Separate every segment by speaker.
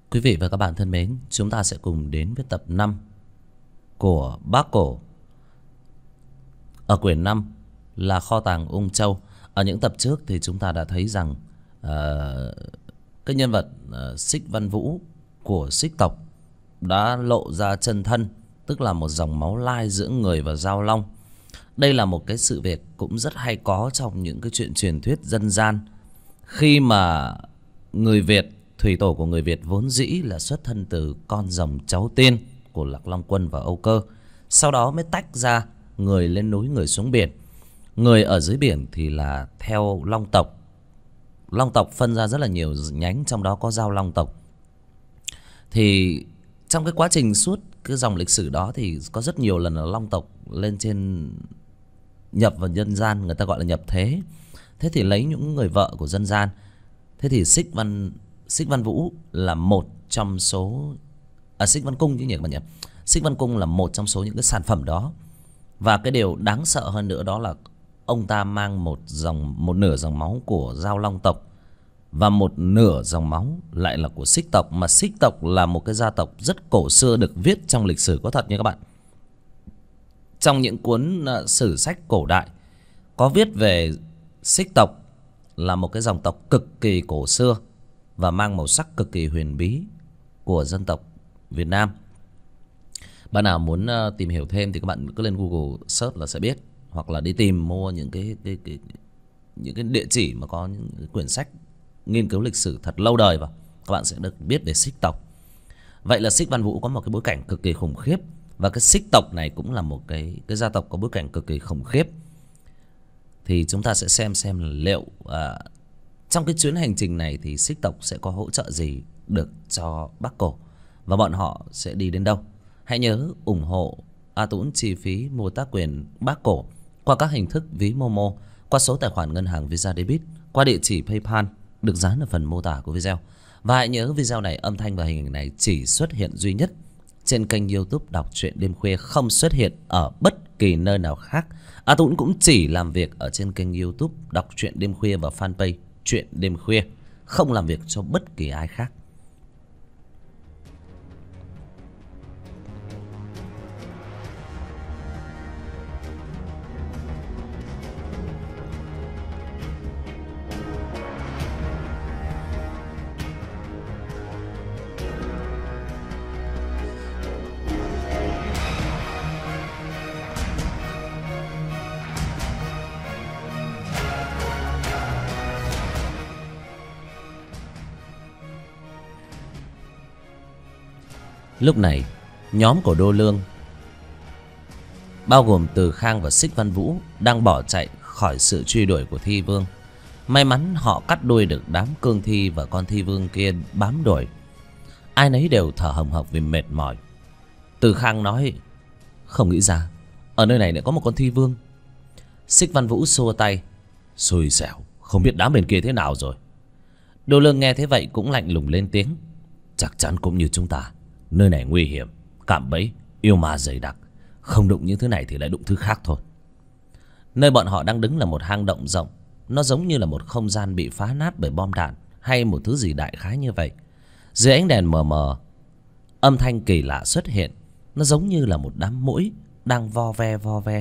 Speaker 1: Quý vị và các bạn thân mến, chúng ta sẽ cùng đến với tập 5 của Bác Cổ. Ở quyển 5 là Kho tàng Ung Châu. Ở những tập trước thì chúng ta đã thấy rằng cái nhân vật Xích Văn Vũ của Xích tộc đã lộ ra chân thân, tức là một dòng máu lai giữa người và Dao Long. Đây là một cái sự việc cũng rất hay có trong những cái chuyện truyền thuyết dân gian. Khi mà người Việt, thủy tổ của người Việt vốn dĩ là xuất thân từ con rồng cháu tiên của Lạc Long Quân và Âu Cơ. Sau đó mới tách ra, người lên núi, người xuống biển. Người ở dưới biển thì là theo Long tộc. Long tộc phân ra rất là nhiều nhánh, trong đó có Dao Long tộc. Thì trong cái quá trình suốt cái dòng lịch sử đó thì có rất nhiều lần là Long tộc lên trên, nhập vào nhân gian, người ta gọi là nhập thế. Thế thì lấy những người vợ của dân gian. Thế thì Xích Văn Vũ là một trong số, Xích Văn Cung chứ nhỉ các bạn nhỉ. Xích Văn Cung là một trong số những cái sản phẩm đó. Và cái điều đáng sợ hơn nữa đó là ông ta mang một nửa dòng máu của Dao Long tộc và một nửa dòng máu lại là của Xích tộc. Mà Xích tộc là một cái gia tộc rất cổ xưa, được viết trong lịch sử có thật nha các bạn. Trong những cuốn sử sách cổ đại có viết về Xích tộc là một cái dòng tộc cực kỳ cổ xưa và mang màu sắc cực kỳ huyền bí của dân tộc Việt Nam. Bạn nào muốn tìm hiểu thêm thì các bạn cứ lên Google search là sẽ biết, hoặc là đi tìm mua những cái địa chỉ mà có những quyển sách nghiên cứu lịch sử thật lâu đời vào, các bạn sẽ được biết về Xích tộc. Vậy là Xích Văn Vũ có một cái bối cảnh cực kỳ khủng khiếp, và cái Xích tộc này cũng là một cái gia tộc có bối cảnh cực kỳ khủng khiếp. Thì chúng ta sẽ xem là liệu trong cái chuyến hành trình này thì Xích tộc sẽ có hỗ trợ gì được cho Bác Cổ, và bọn họ sẽ đi đến đâu. Hãy nhớ ủng hộ A Tũng chi phí mua tác quyền Bác Cổ qua các hình thức ví Momo, qua số tài khoản ngân hàng Visa Debit, qua địa chỉ PayPal được dán ở phần mô tả của video. Và hãy nhớ video này, âm thanh và hình ảnh này chỉ xuất hiện duy nhất trên kênh YouTube Đọc Truyện Đêm Khuya, không xuất hiện ở bất kỳ nơi nào khác. A Tũng cũng chỉ làm việc ở trên kênh YouTube Đọc Truyện Đêm Khuya và fanpage Truyện Đêm Khuya, không làm việc cho bất kỳ ai khác. Lúc này nhóm của Đô Lương, bao gồm Từ Khang và Xích Văn Vũ, đang bỏ chạy khỏi sự truy đuổi của Thi Vương. May mắn họ cắt đuôi được đám cương thi và con thi vương kia bám đuổi. Ai nấy đều thở hồng hộc vì mệt mỏi. Từ Khang nói: "Không nghĩ ra ở nơi này lại có một con thi vương." Xích Văn Vũ xua tay: "Xui xẻo, không biết đám bên kia thế nào rồi." Đô Lương nghe thế vậy cũng lạnh lùng lên tiếng: "Chắc chắn cũng như chúng ta, nơi này nguy hiểm, cạm bẫy, yêu ma dày đặc, không đụng những thứ này thì lại đụng thứ khác thôi." Nơi bọn họ đang đứng là một hang động rộng, nó giống như là một không gian bị phá nát bởi bom đạn hay một thứ gì đại khái như vậy. Dưới ánh đèn mờ mờ, âm thanh kỳ lạ xuất hiện, nó giống như là một đám muỗi đang vo ve.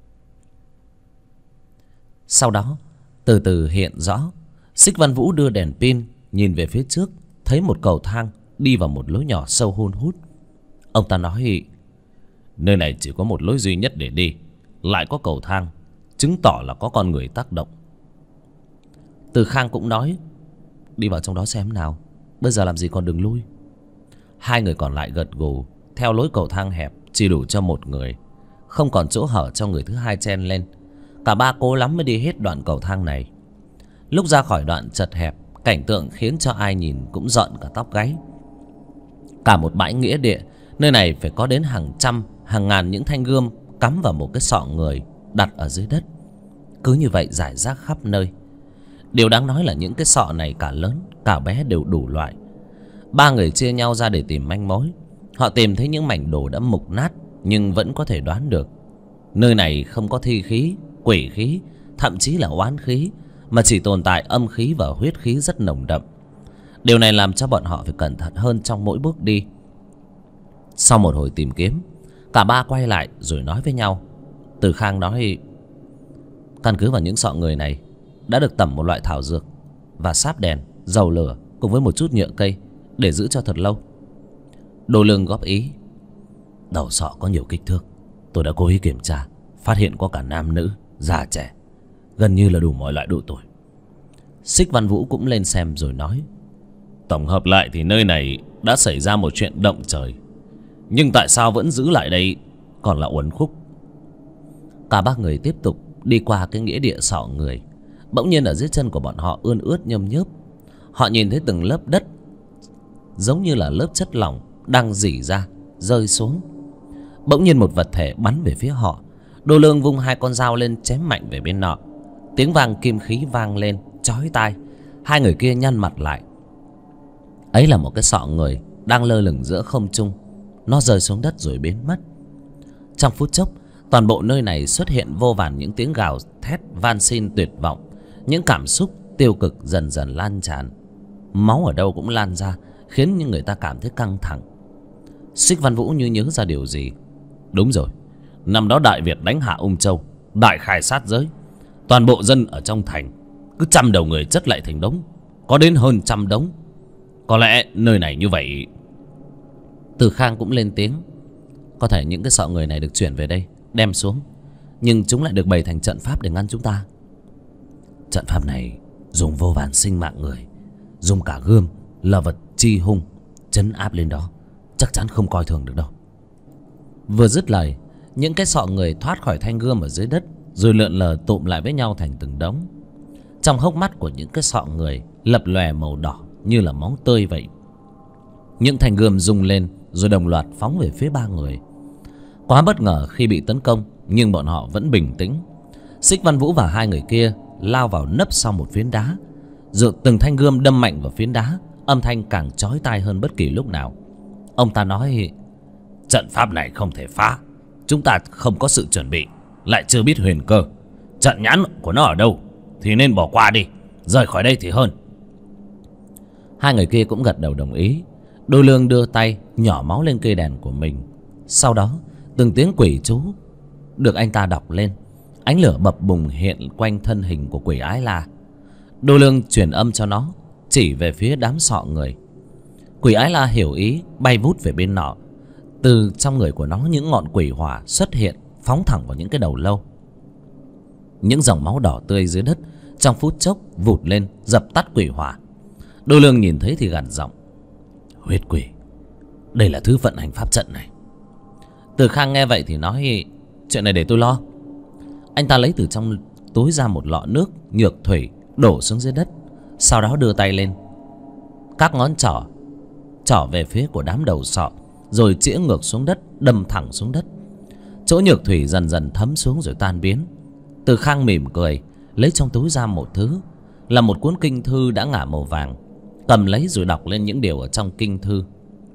Speaker 1: Sau đó từ từ hiện rõ. Xích Văn Vũ đưa đèn pin nhìn về phía trước, thấy một cầu thang đi vào một lối nhỏ sâu hun hút. Ông ta nói: "Nơi này chỉ có một lối duy nhất để đi, lại có cầu thang, chứng tỏ là có con người tác động." Từ Khang cũng nói: "Đi vào trong đó xem nào, bây giờ làm gì còn đường lui." Hai người còn lại gật gù. Theo lối cầu thang hẹp chỉ đủ cho một người, không còn chỗ hở cho người thứ hai chen lên. Cả ba cố lắm mới đi hết đoạn cầu thang này. Lúc ra khỏi đoạn chật hẹp, cảnh tượng khiến cho ai nhìn cũng rợn cả tóc gáy. Cả một bãi nghĩa địa, nơi này phải có đến hàng trăm, hàng ngàn những thanh gươm cắm vào một cái sọ người đặt ở dưới đất, cứ như vậy rải rác khắp nơi. Điều đáng nói là những cái sọ này cả lớn cả bé đều đủ loại. Ba người chia nhau ra để tìm manh mối. Họ tìm thấy những mảnh đồ đã mục nát, nhưng vẫn có thể đoán được nơi này không có thi khí, quỷ khí, thậm chí là oán khí, mà chỉ tồn tại âm khí và huyết khí rất nồng đậm. Điều này làm cho bọn họ phải cẩn thận hơn trong mỗi bước đi. Sau một hồi tìm kiếm, cả ba quay lại rồi nói với nhau. Từ Khang nói: căn cứ vào những sọ người này đã được tẩm một loại thảo dược và sáp đèn, dầu lửa cùng với một chút nhựa cây để giữ cho thật lâu. Đô Lương góp ý: đầu sọ có nhiều kích thước, tôi đã cố ý kiểm tra, phát hiện có cả nam nữ, già trẻ, gần như là đủ mọi loại độ tuổi. Xích Văn Vũ cũng lên xem rồi nói: tổng hợp lại thì nơi này đã xảy ra một chuyện động trời, nhưng tại sao vẫn giữ lại đây còn là uẩn khúc. Cả ba người tiếp tục đi qua cái nghĩa địa sọ người. Bỗng nhiên ở dưới chân của bọn họ ươn ướt nhâm nhớp. Họ nhìn thấy từng lớp đất giống như là lớp chất lỏng đang rỉ ra rơi xuống. Bỗng nhiên một vật thể bắn về phía họ. Đô Lương vung hai con dao lên chém mạnh về bên nọ. Tiếng vang kim khí vang lên chói tai. Hai người kia nhăn mặt lại. Ấy là một cái sọ người đang lơ lửng giữa không trung. Nó rơi xuống đất rồi biến mất. Trong phút chốc, toàn bộ nơi này xuất hiện vô vàn những tiếng gào thét van xin tuyệt vọng. Những cảm xúc tiêu cực dần dần lan tràn. Máu ở đâu cũng lan ra, khiến những người ta cảm thấy căng thẳng. Xích Văn Vũ như nhớ ra điều gì. Đúng rồi, năm đó Đại Việt đánh hạ Ung Châu, đại khai sát giới. Toàn bộ dân ở trong thành cứ 100 đầu người chất lại thành đống, có đến hơn 100 đống. Có lẽ nơi này như vậy. Từ Khang cũng lên tiếng: có thể những cái sọ người này được chuyển về đây, đem xuống, nhưng chúng lại được bày thành trận pháp để ngăn chúng ta. Trận pháp này dùng vô vàn sinh mạng người, dùng cả gươm là vật chi hung trấn áp lên đó, chắc chắn không coi thường được đâu. Vừa dứt lời, những cái sọ người thoát khỏi thanh gươm ở dưới đất, rồi lượn lờ tụm lại với nhau thành từng đống. Trong hốc mắt của những cái sọ người lập lòe màu đỏ như là máu tươi vậy. Những thanh gươm rung lên rồi đồng loạt phóng về phía ba người. Quá bất ngờ khi bị tấn công, nhưng bọn họ vẫn bình tĩnh. Xích Văn Vũ và hai người kia lao vào nấp sau một phiến đá. Rồi từng thanh gươm đâm mạnh vào phiến đá, âm thanh càng chói tai hơn bất kỳ lúc nào. Ông ta nói: trận pháp này không thể phá, chúng ta không có sự chuẩn bị, lại chưa biết huyền cơ, trận nhãn của nó ở đâu, thì nên bỏ qua đi, rời khỏi đây thì hơn. Hai người kia cũng gật đầu đồng ý. Đô Lương đưa tay nhỏ máu lên cây đèn của mình. Sau đó từng tiếng quỷ chú được anh ta đọc lên. Ánh lửa bập bùng hiện quanh thân hình của quỷ Ái La. Đô Lương truyền âm cho nó, chỉ về phía đám sọ người. Quỷ Ái La hiểu ý, bay vút về bên nọ. Từ trong người của nó những ngọn quỷ hỏa xuất hiện, phóng thẳng vào những cái đầu lâu. Những dòng máu đỏ tươi dưới đất trong phút chốc vụt lên, dập tắt quỷ hỏa. Đô Lương nhìn thấy thì gằn giọng: huyết quỷ, đây là thứ vận hành pháp trận này. Từ Khang nghe vậy thì nói: chuyện này để tôi lo. Anh ta lấy từ trong túi ra một lọ nước nhược thủy, đổ xuống dưới đất. Sau đó đưa tay lên, các ngón trỏ về phía của đám đầu sọ, rồi chĩa ngược xuống đất, đâm thẳng xuống đất. Chỗ nhược thủy dần dần thấm xuống rồi tan biến. Từ Khang mỉm cười, lấy trong túi ra một thứ, là một cuốn kinh thư đã ngả màu vàng. Cầm lấy rồi đọc lên những điều ở trong kinh thư.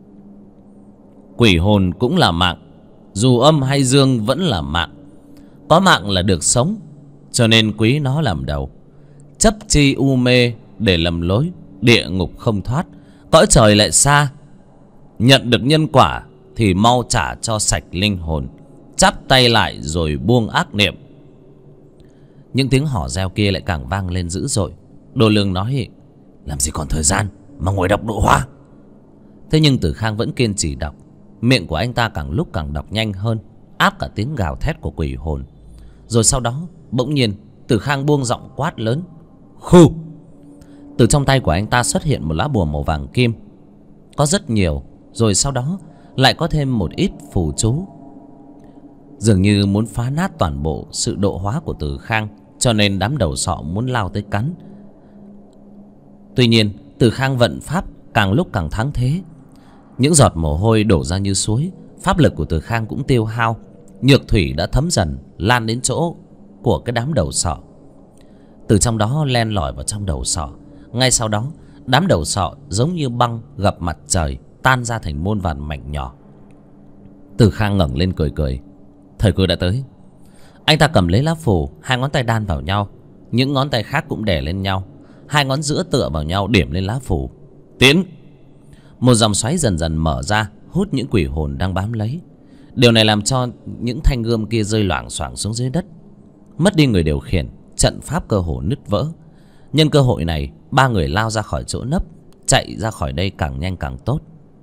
Speaker 1: Quỷ hồn cũng là mạng, dù âm hay dương vẫn là mạng. Có mạng là được sống, cho nên quý nó làm đầu. Chấp chi u mê để lầm lối, địa ngục không thoát, cõi trời lại xa. Nhận được nhân quả thì mau trả cho sạch linh hồn, chắp tay lại rồi buông ác niệm. Những tiếng hò reo kia lại càng vang lên dữ dội. Đô Lương nói: làm gì còn thời gian mà ngồi đọc độ hoa. Thế nhưng Từ Khang vẫn kiên trì đọc. Miệng của anh ta càng lúc càng đọc nhanh hơn, áp cả tiếng gào thét của quỷ hồn. Rồi sau đó bỗng nhiên Từ Khang buông giọng quát lớn: khu! Từ trong tay của anh ta xuất hiện một lá bùa màu vàng kim. Có rất nhiều, rồi sau đó lại có thêm một ít phù chú, dường như muốn phá nát toàn bộ sự độ hóa của Từ Khang, cho nên đám đầu sọ muốn lao tới cắn. Tuy nhiên Từ Khang vận pháp càng lúc càng thắng thế. Những giọt mồ hôi đổ ra như suối. Pháp lực của Từ Khang cũng tiêu hao. Nhược thủy đã thấm dần lan đến chỗ của cái đám đầu sọ. Từ trong đó len lỏi vào trong đầu sọ. Ngay sau đó đám đầu sọ giống như băng gặp mặt trời, tan ra thành muôn vàn mảnh nhỏ. Từ Khang ngẩng lên cười cười. Thời cơ đã tới. Anh ta cầm lấy lá phù, hai ngón tay đan vào nhau, những ngón tay khác cũng đè lên nhau. Hai ngón giữa tựa vào nhau điểm lên lá phù. Tiến. Một dòng xoáy dần dần mở ra, hút những quỷ hồn đang bám lấy. Điều này làm cho những thanh gươm kia rơi loảng xoảng xuống dưới đất. Mất đi người điều khiển, trận pháp cơ hồ nứt vỡ. Nhân cơ hội này, ba người lao ra khỏi chỗ nấp, chạy ra khỏi đây càng nhanh càng tốt.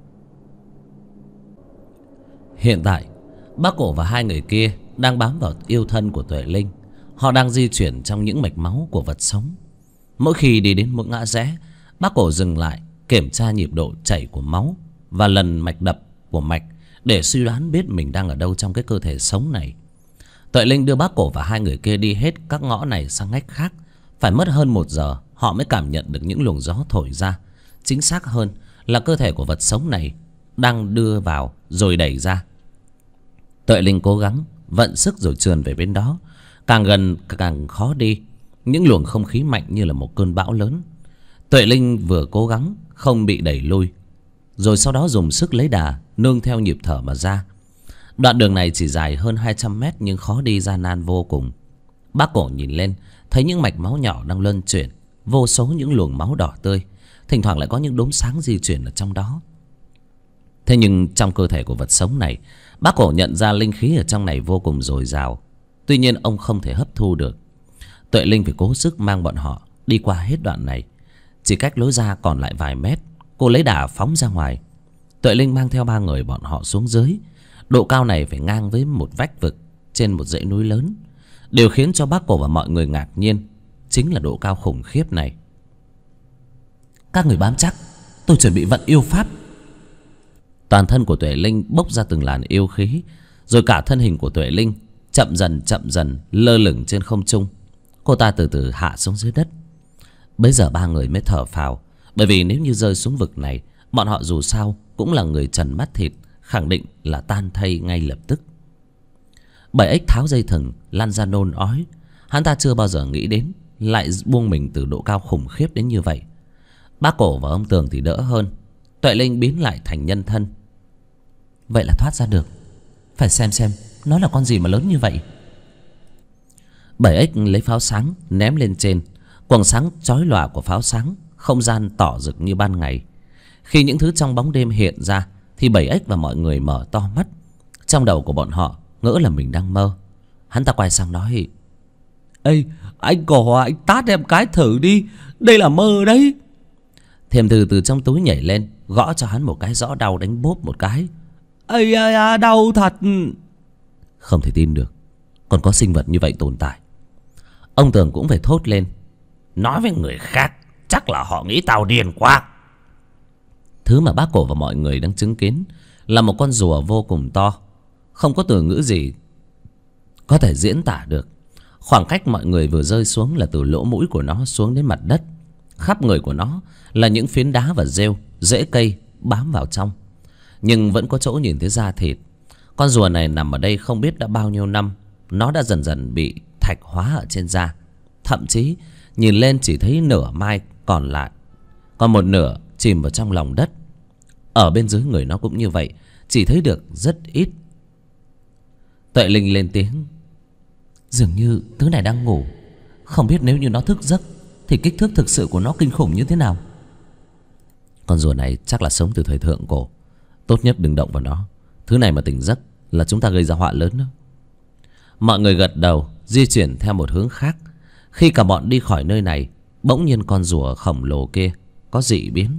Speaker 1: Hiện tại, bác cổ và hai người kia đang bám vào yêu thân của Tuệ Linh. Họ đang di chuyển trong những mạch máu của vật sống. Mỗi khi đi đến một ngã rẽ, bác cổ dừng lại kiểm tra nhịp độ chảy của máu và lần mạch đập của mạch để suy đoán biết mình đang ở đâu trong cái cơ thể sống này. Tuệ Linh đưa bác cổ và hai người kia đi hết các ngõ này sang ngách khác. Phải mất hơn 1 giờ họ mới cảm nhận được những luồng gió thổi ra. Chính xác hơn là cơ thể của vật sống này đang đưa vào rồi đẩy ra. Tuệ Linh cố gắng vận sức rồi trườn về bên đó. Càng gần càng khó đi. Những luồng không khí mạnh như là một cơn bão lớn. Tuệ Linh vừa cố gắng không bị đẩy lui, rồi sau đó dùng sức lấy đà nương theo nhịp thở mà ra. Đoạn đường này chỉ dài hơn 200 mét nhưng khó đi gian nan vô cùng. Bác cổ nhìn lên thấy những mạch máu nhỏ đang luân chuyển, vô số những luồng máu đỏ tươi, thỉnh thoảng lại có những đốm sáng di chuyển ở trong đó. Thế nhưng trong cơ thể của vật sống này, bác cổ nhận ra linh khí ở trong này vô cùng dồi dào. Tuy nhiên ông không thể hấp thu được. Tuệ Linh phải cố sức mang bọn họ đi qua hết đoạn này. Chỉ cách lối ra còn lại vài mét, cô lấy đà phóng ra ngoài. Tuệ Linh mang theo ba người bọn họ xuống dưới. Độ cao này phải ngang với một vách vực trên một dãy núi lớn. Điều khiến cho bác cổ và mọi người ngạc nhiên chính là độ cao khủng khiếp này. Các người bám chắc, tôi chuẩn bị vận yêu pháp. Toàn thân của Tuệ Linh bốc ra từng làn yêu khí, rồi cả thân hình của Tuệ Linh chậm dần lơ lửng trên không trung. Cô ta từ từ hạ xuống dưới đất. Bấy giờ ba người mới thở phào, bởi vì nếu như rơi xuống vực này, bọn họ dù sao cũng là người trần mắt thịt, khẳng định là tan thây ngay lập tức. Bảy ếch tháo dây thừng lăn ra nôn ói. Hắn ta chưa bao giờ nghĩ đến lại buông mình từ độ cao khủng khiếp đến như vậy. Bác cổ và ông Tường thì đỡ hơn. Tuệ Linh biến lại thành nhân thân. Vậy là thoát ra được. Phải xem nó là con gì mà lớn như vậy. Bảy ếch lấy pháo sáng ném lên trên. Quầng sáng chói lòa của pháo sáng, không gian tỏ rực như ban ngày. Khi những thứ trong bóng đêm hiện ra thì bảy ếch và mọi người mở to mắt. Trong đầu của bọn họ ngỡ là mình đang mơ. Hắn ta quay sang nói: Ê, anh cổ, anh tát em cái thử đi, đây là mơ đấy. Thiềm Thư từ trong túi nhảy lên, gõ cho hắn một cái rõ đau, đánh bốp một cái. Ây da, đau thật. Không thể tin được còn có sinh vật như vậy tồn tại. Ông Tường cũng phải thốt lên: Nói với người khác chắc là họ nghĩ tao điên quá. Thứ mà bác cổ và mọi người đang chứng kiến là một con rùa vô cùng to. Không có từ ngữ gì có thể diễn tả được. Khoảng cách mọi người vừa rơi xuống là từ lỗ mũi của nó xuống đến mặt đất. Khắp người của nó là những phiến đá và rêu, rễ cây bám vào trong, nhưng vẫn có chỗ nhìn thấy da thịt. Con rùa này nằm ở đây không biết đã bao nhiêu năm. Nó đã dần dần bị thạch hóa ở trên da. Thậm chí nhìn lên chỉ thấy nửa mai còn lại, còn một nửa chìm vào trong lòng đất. Ở bên dưới người nó cũng như vậy, chỉ thấy được rất ít. Tuệ Linh lên tiếng: Dường như thứ này đang ngủ. Không biết nếu như nó thức giấc thì kích thước thực sự của nó kinh khủng như thế nào. Con rùa này chắc là sống từ thời thượng cổ. Tốt nhất đừng động vào nó. Thứ này mà tỉnh giấc là chúng ta gây ra họa lớn đó. Mọi người gật đầu, di chuyển theo một hướng khác. Khi cả bọn đi khỏi nơi này, bỗng nhiên con rùa khổng lồ kia có dị biến.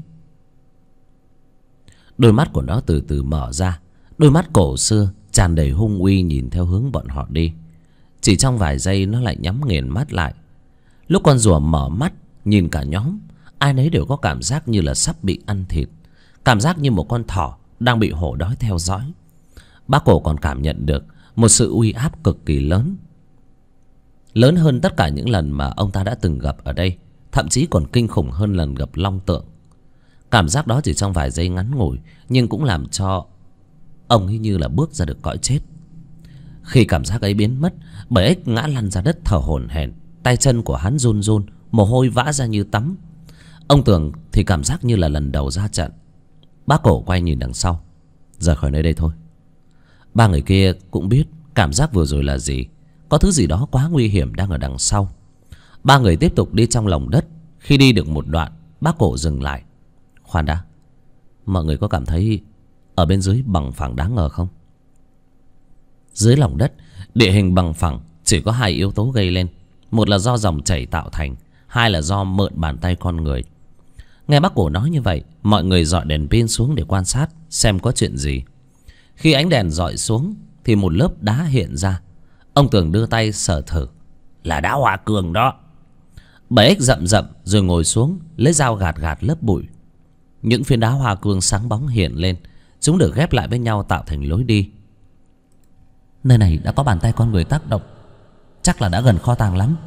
Speaker 1: Đôi mắt của nó từ từ mở ra. Đôi mắt cổ xưa tràn đầy hung uy nhìn theo hướng bọn họ đi. Chỉ trong vài giây nó lại nhắm nghiền mắt lại. Lúc con rùa mở mắt nhìn cả nhóm, ai nấy đều có cảm giác như là sắp bị ăn thịt. Cảm giác như một con thỏ đang bị hổ đói theo dõi. Bác cổ còn cảm nhận được một sự uy áp cực kỳ lớn, lớn hơn tất cả những lần mà ông ta đã từng gặp ở đây. Thậm chí còn kinh khủng hơn lần gặp Long Tượng. Cảm giác đó chỉ trong vài giây ngắn ngủi, nhưng cũng làm cho ông ấy như là bước ra được cõi chết. Khi cảm giác ấy biến mất, Bảy ếch ngã lăn ra đất thở hổn hển. Tay chân của hắn run run, mồ hôi vã ra như tắm. Ông Tường thì cảm giác như là lần đầu ra trận. Bác cổ quay nhìn đằng sau: Rời khỏi nơi đây thôi. Ba người kia cũng biết cảm giác vừa rồi là gì. Có thứ gì đó quá nguy hiểm đang ở đằng sau. Ba người tiếp tục đi trong lòng đất. Khi đi được một đoạn, bác cổ dừng lại. Khoan đã, mọi người có cảm thấy ở bên dưới bằng phẳng đáng ngờ không? Dưới lòng đất, địa hình bằng phẳng chỉ có hai yếu tố gây lên. Một là do dòng chảy tạo thành, hai là do mượn bàn tay con người. Nghe bác Cổ nói như vậy, mọi người dọi đèn pin xuống để quan sát xem có chuyện gì. Khi ánh đèn dọi xuống thì một lớp đá hiện ra. Ông Tường đưa tay sờ thử. Là đá hoa cương đó. Bảy ếch rậm rậm rồi ngồi xuống, lấy dao gạt gạt lớp bụi. Những phiến đá hoa cương sáng bóng hiện lên. Chúng được ghép lại với nhau tạo thành lối đi. Nơi này đã có bàn tay con người tác động, chắc là đã gần kho tàng lắm.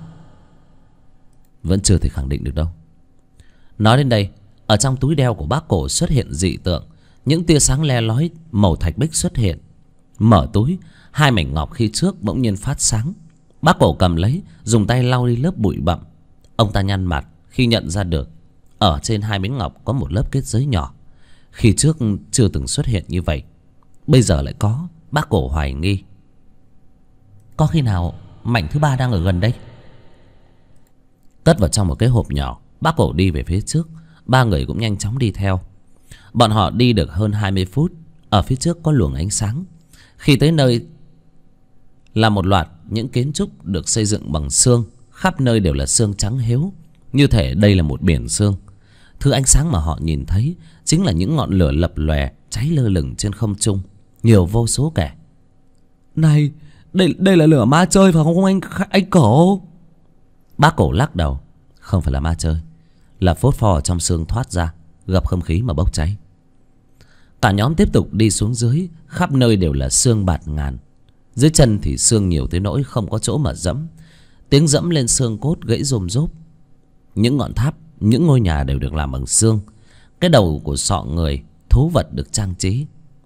Speaker 1: Vẫn chưa thể khẳng định được đâu. Nói đến đây, ở trong túi đeo của bác Cổ xuất hiện dị tượng. Những tia sáng le lói màu thạch bích xuất hiện. Mở túi, hai mảnh ngọc khi trước bỗng nhiên phát sáng. Bác Cổ cầm lấy, dùng tay lau đi lớp bụi bặm. Ông ta nhăn mặt khi nhận ra được ở trên hai miếng ngọc có một lớp kết giới nhỏ. Khi trước chưa từng xuất hiện như vậy, bây giờ lại có. Bác Cổ hoài nghi, có khi nào mảnh thứ ba đang ở gần đây? Cất vào trong một cái hộp nhỏ, bác Cổ đi về phía trước. Ba người cũng nhanh chóng đi theo. Bọn họ đi được hơn 20 phút. Ở phía trước có luồng ánh sáng. Khi tới nơi là một loạt những kiến trúc được xây dựng bằng xương. Khắp nơi đều là xương trắng hiếu, như thể đây là một biển xương. Thứ ánh sáng mà họ nhìn thấy chính là những ngọn lửa lập lòe cháy lơ lửng trên không trung, nhiều vô số kẻ. Này, đây là lửa ma chơi phải không anh Cổ? Bác Cổ lắc đầu. Không phải là ma chơi, là phốt pho ở trong xương thoát ra, gặp không khí mà bốc cháy. Cả nhóm tiếp tục đi xuống dưới. Khắp nơi đều là xương bạt ngàn. Dưới chân thì xương nhiều tới nỗi không có chỗ mà dẫm. Tiếng dẫm lên xương cốt gãy rôm rốp. Những ngọn tháp, những ngôi nhà đều được làm bằng xương. Cái đầu của sọ người, thú vật được trang trí.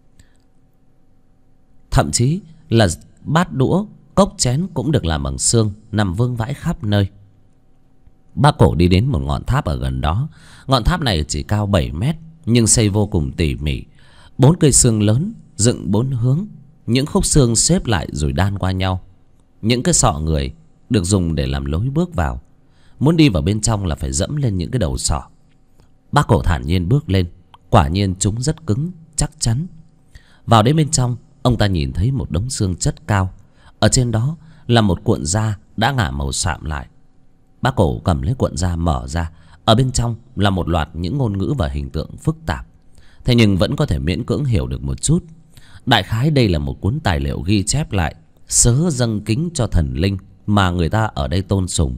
Speaker 1: Thậm chí là bát đũa, cốc chén cũng được làm bằng xương, nằm vương vãi khắp nơi. Bác Cổ đi đến một ngọn tháp ở gần đó. Ngọn tháp này chỉ cao 7 mét, nhưng xây vô cùng tỉ mỉ. 4 cây xương lớn dựng 4 hướng. Những khúc xương xếp lại rồi đan qua nhau. Những cái sọ người được dùng để làm lối bước vào. Muốn đi vào bên trong là phải dẫm lên những cái đầu sọ. Bác Cổ thản nhiên bước lên. Quả nhiên chúng rất cứng, chắc chắn. Vào đến bên trong, ông ta nhìn thấy một đống xương chất cao. Ở trên đó là một cuộn da đã ngả màu sạm lại. Bác Cổ cầm lấy cuộn da mở ra. Ở bên trong là một loạt những ngôn ngữ và hình tượng phức tạp. Thế nhưng vẫn có thể miễn cưỡng hiểu được một chút. Đại khái đây là một cuốn tài liệu ghi chép lại sớ dâng kính cho thần linh mà người ta ở đây tôn sùng.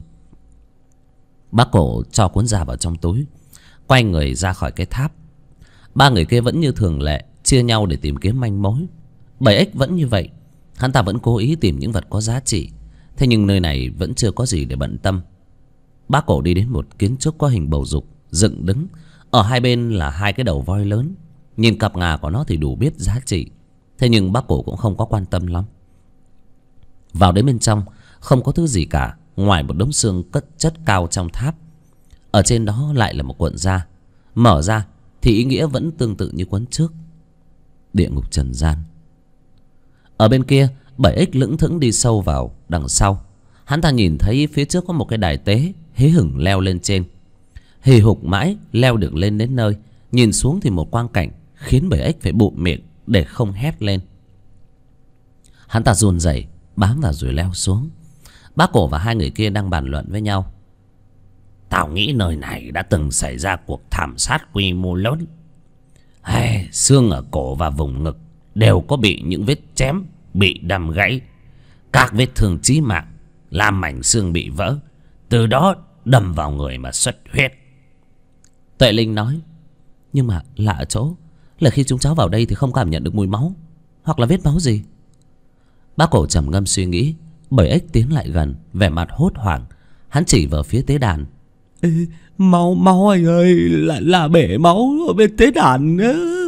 Speaker 1: Bác Cổ cho cuốn da vào trong túi, quay người ra khỏi cái tháp. Ba người kia vẫn như thường lệ chia nhau để tìm kiếm manh mối. Bảy ếch vẫn như vậy. Hắn ta vẫn cố ý tìm những vật có giá trị. Thế nhưng nơi này vẫn chưa có gì để bận tâm. Bác Cổ đi đến một kiến trúc có hình bầu dục dựng đứng. Ở hai bên là hai cái đầu voi lớn. Nhìn cặp ngà của nó thì đủ biết giá trị. Thế nhưng bác Cổ cũng không có quan tâm lắm. Vào đến bên trong không có thứ gì cả ngoài một đống xương cất chất cao trong tháp. Ở trên đó lại là một cuộn da. Mở ra thì ý nghĩa vẫn tương tự như cuốn trước. Địa ngục trần gian. Ở bên kia, bảy ếch lững thững đi sâu vào đằng sau. Hắn ta nhìn thấy phía trước có một cái đài tế hí hửng leo lên trên. Hì hục mãi leo được lên đến nơi. Nhìn xuống thì một quang cảnh khiến bảy ếch phải bụm miệng để không hét lên. Hắn ta run rẩy bám vào rồi leo xuống. Bác Cổ và hai người kia đang bàn luận với nhau. Tao nghĩ nơi này đã từng xảy ra cuộc thảm sát quy mô lớn. Xương ở cổ và vùng ngực đều có bị những vết chém, bị đâm gãy. Các vết thương chí mạng làm mảnh xương bị vỡ, từ đó đâm vào người mà xuất huyết. Tuệ Linh nói. Nhưng mà lạ ở chỗ là khi chúng cháu vào đây thì không cảm nhận được mùi máu hoặc là vết máu gì. Bác Cổ trầm ngâm suy nghĩ. Bảy ếch tiến lại gần, vẻ mặt hốt hoảng. Hắn chỉ vào phía tế đàn. Ê, máu anh ơi, là bể máu ở bên tế đàn.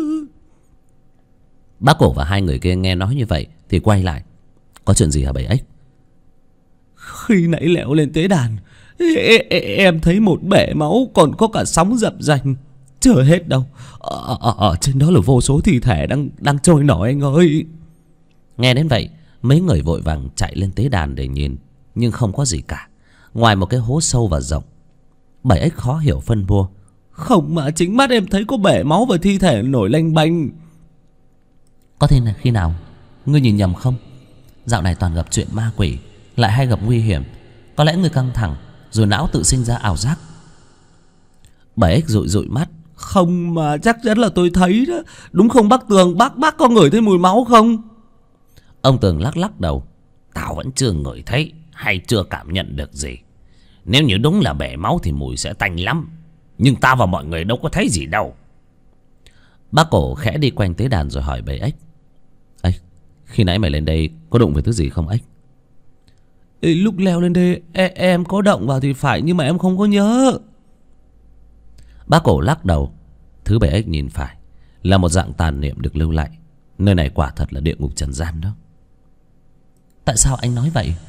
Speaker 1: Bác Cổ và hai người kia nghe nói như vậy thì quay lại. Có chuyện gì hả bảy ếch? Khi nãy leo lên tế đàn, em thấy một bể máu còn có cả sóng dập dành. Chưa hết đâu. Ở trên đó là vô số thi thể đang trôi nổi anh ơi. Nghe đến vậy, mấy người vội vàng chạy lên tế đàn để nhìn. Nhưng không có gì cả, ngoài một cái hố sâu và rộng. Bảy ếch khó hiểu phân bua.
Speaker 2: Không mà chính mắt em thấy có bể máu và thi thể nổi lênh bênh.
Speaker 1: Có thể là khi nào ngươi nhìn nhầm không? Dạo này toàn gặp chuyện ma quỷ, lại hay gặp nguy hiểm. Có lẽ ngươi căng thẳng rồi não tự sinh ra ảo giác.
Speaker 2: Bà ếch dụi dụi mắt. Không mà chắc chắn là tôi thấy đó. Đúng không bác Tường? Bác có ngửi thấy mùi máu không?
Speaker 1: Ông Tường lắc lắc đầu.
Speaker 3: Tao vẫn chưa ngửi thấy hay chưa cảm nhận được gì. Nếu như đúng là bể máu thì mùi sẽ tanh lắm. Nhưng tao và mọi người đâu có thấy gì đâu.
Speaker 1: Bác Cổ khẽ đi quanh tế đàn rồi hỏi bầy ếch. Ếch, khi nãy mày lên đây có đụng về thứ gì không ếch?
Speaker 2: Lúc leo lên đây em có động vào thì phải, nhưng mà em không có nhớ.
Speaker 1: Bác Cổ lắc đầu. Thứ bầy ếch nhìn phải là một dạng tàn niệm được lưu lại. Nơi này quả thật là địa ngục trần gian đó. Tại sao anh nói vậy?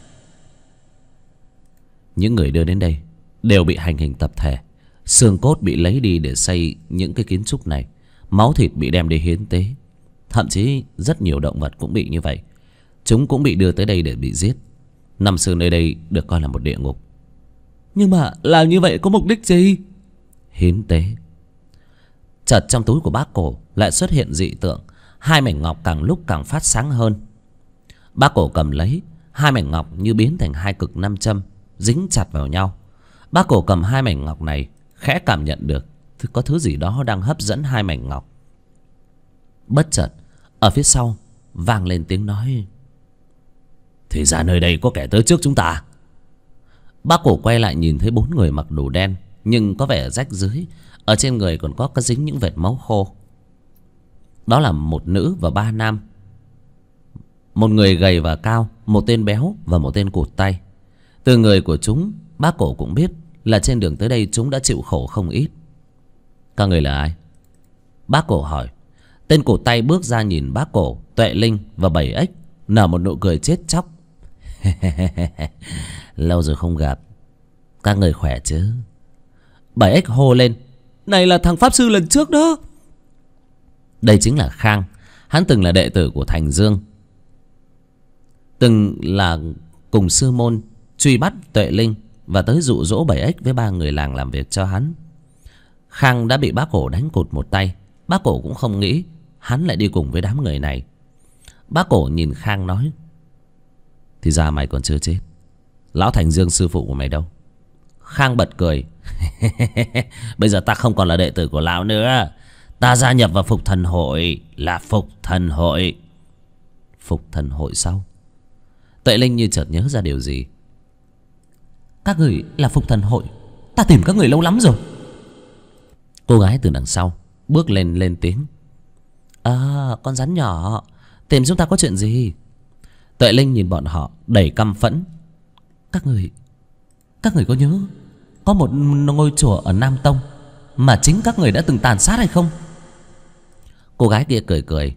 Speaker 1: Những người đưa đến đây đều bị hành hình tập thể. Xương cốt bị lấy đi để xây những cái kiến trúc này. Máu thịt bị đem đi hiến tế. Thậm chí rất nhiều động vật cũng bị như vậy. Chúng cũng bị đưa tới đây để bị giết. Năm xưa nơi đây được coi là một địa ngục.
Speaker 2: Nhưng mà làm như vậy có mục đích gì?
Speaker 1: Hiến tế. Chợt trong túi của bác Cổ lại xuất hiện dị tượng. Hai mảnh ngọc càng lúc càng phát sáng hơn. Bác Cổ cầm lấy. Hai mảnh ngọc như biến thành hai cực nam châm, dính chặt vào nhau. Bác Cổ cầm hai mảnh ngọc này, khẽ cảm nhận được có thứ gì đó đang hấp dẫn hai mảnh ngọc. Bất chợt ở phía sau vang lên tiếng nói.
Speaker 3: Thì ra nơi đây có kẻ tới trước chúng ta.
Speaker 1: Bác Cổ quay lại nhìn thấy 4 người mặc đồ đen, nhưng có vẻ rách rưới. Ở trên người còn có dính những vệt máu khô. Đó là một nữ và 3 nam. Một người gầy và cao, một tên béo và một tên cụt tay. Từ người của chúng, bác Cổ cũng biết là trên đường tới đây chúng đã chịu khổ không ít. Các người là ai? Bác Cổ hỏi. Tên cụt tay bước ra nhìn bác Cổ, Tuệ Linh và bầy ếch, nở một nụ cười chết chóc. Lâu rồi không gặp, các người khỏe chứ? Bầy ếch hô lên.
Speaker 2: Này là thằng pháp sư lần trước đó.
Speaker 1: Đây chính là Khang. Hắn từng là đệ tử của Thành Dương, từng là cùng sư môn truy bắt Tuệ Linh và tới dụ dỗ bầy ếch với 3 người làng làm việc cho hắn. Khang đã bị bác Cổ đánh cụt một tay. Bác Cổ cũng không nghĩ hắn lại đi cùng với đám người này. Bác Cổ nhìn Khang nói. Thì ra mày còn chưa chết. Lão Thành Dương sư phụ của mày đâu? Khang bật cười.
Speaker 3: Bây giờ ta không còn là đệ tử của lão nữa. Ta gia nhập vào Phục Thần Hội. Là Phục Thần Hội.
Speaker 1: Phục Thần Hội sau. Tuệ Linh như chợt nhớ ra điều gì. Các người là Phục Thần Hội? Ta tìm các người lâu lắm rồi. Cô gái từ đằng sau bước lên tiếng. Con rắn nhỏ, tìm chúng ta có chuyện gì? Tuệ Linh nhìn bọn họ đầy căm phẫn. Các người có nhớ có một ngôi chùa ở Nam Tông mà chính các người đã từng tàn sát hay không? Cô gái kia cười cười.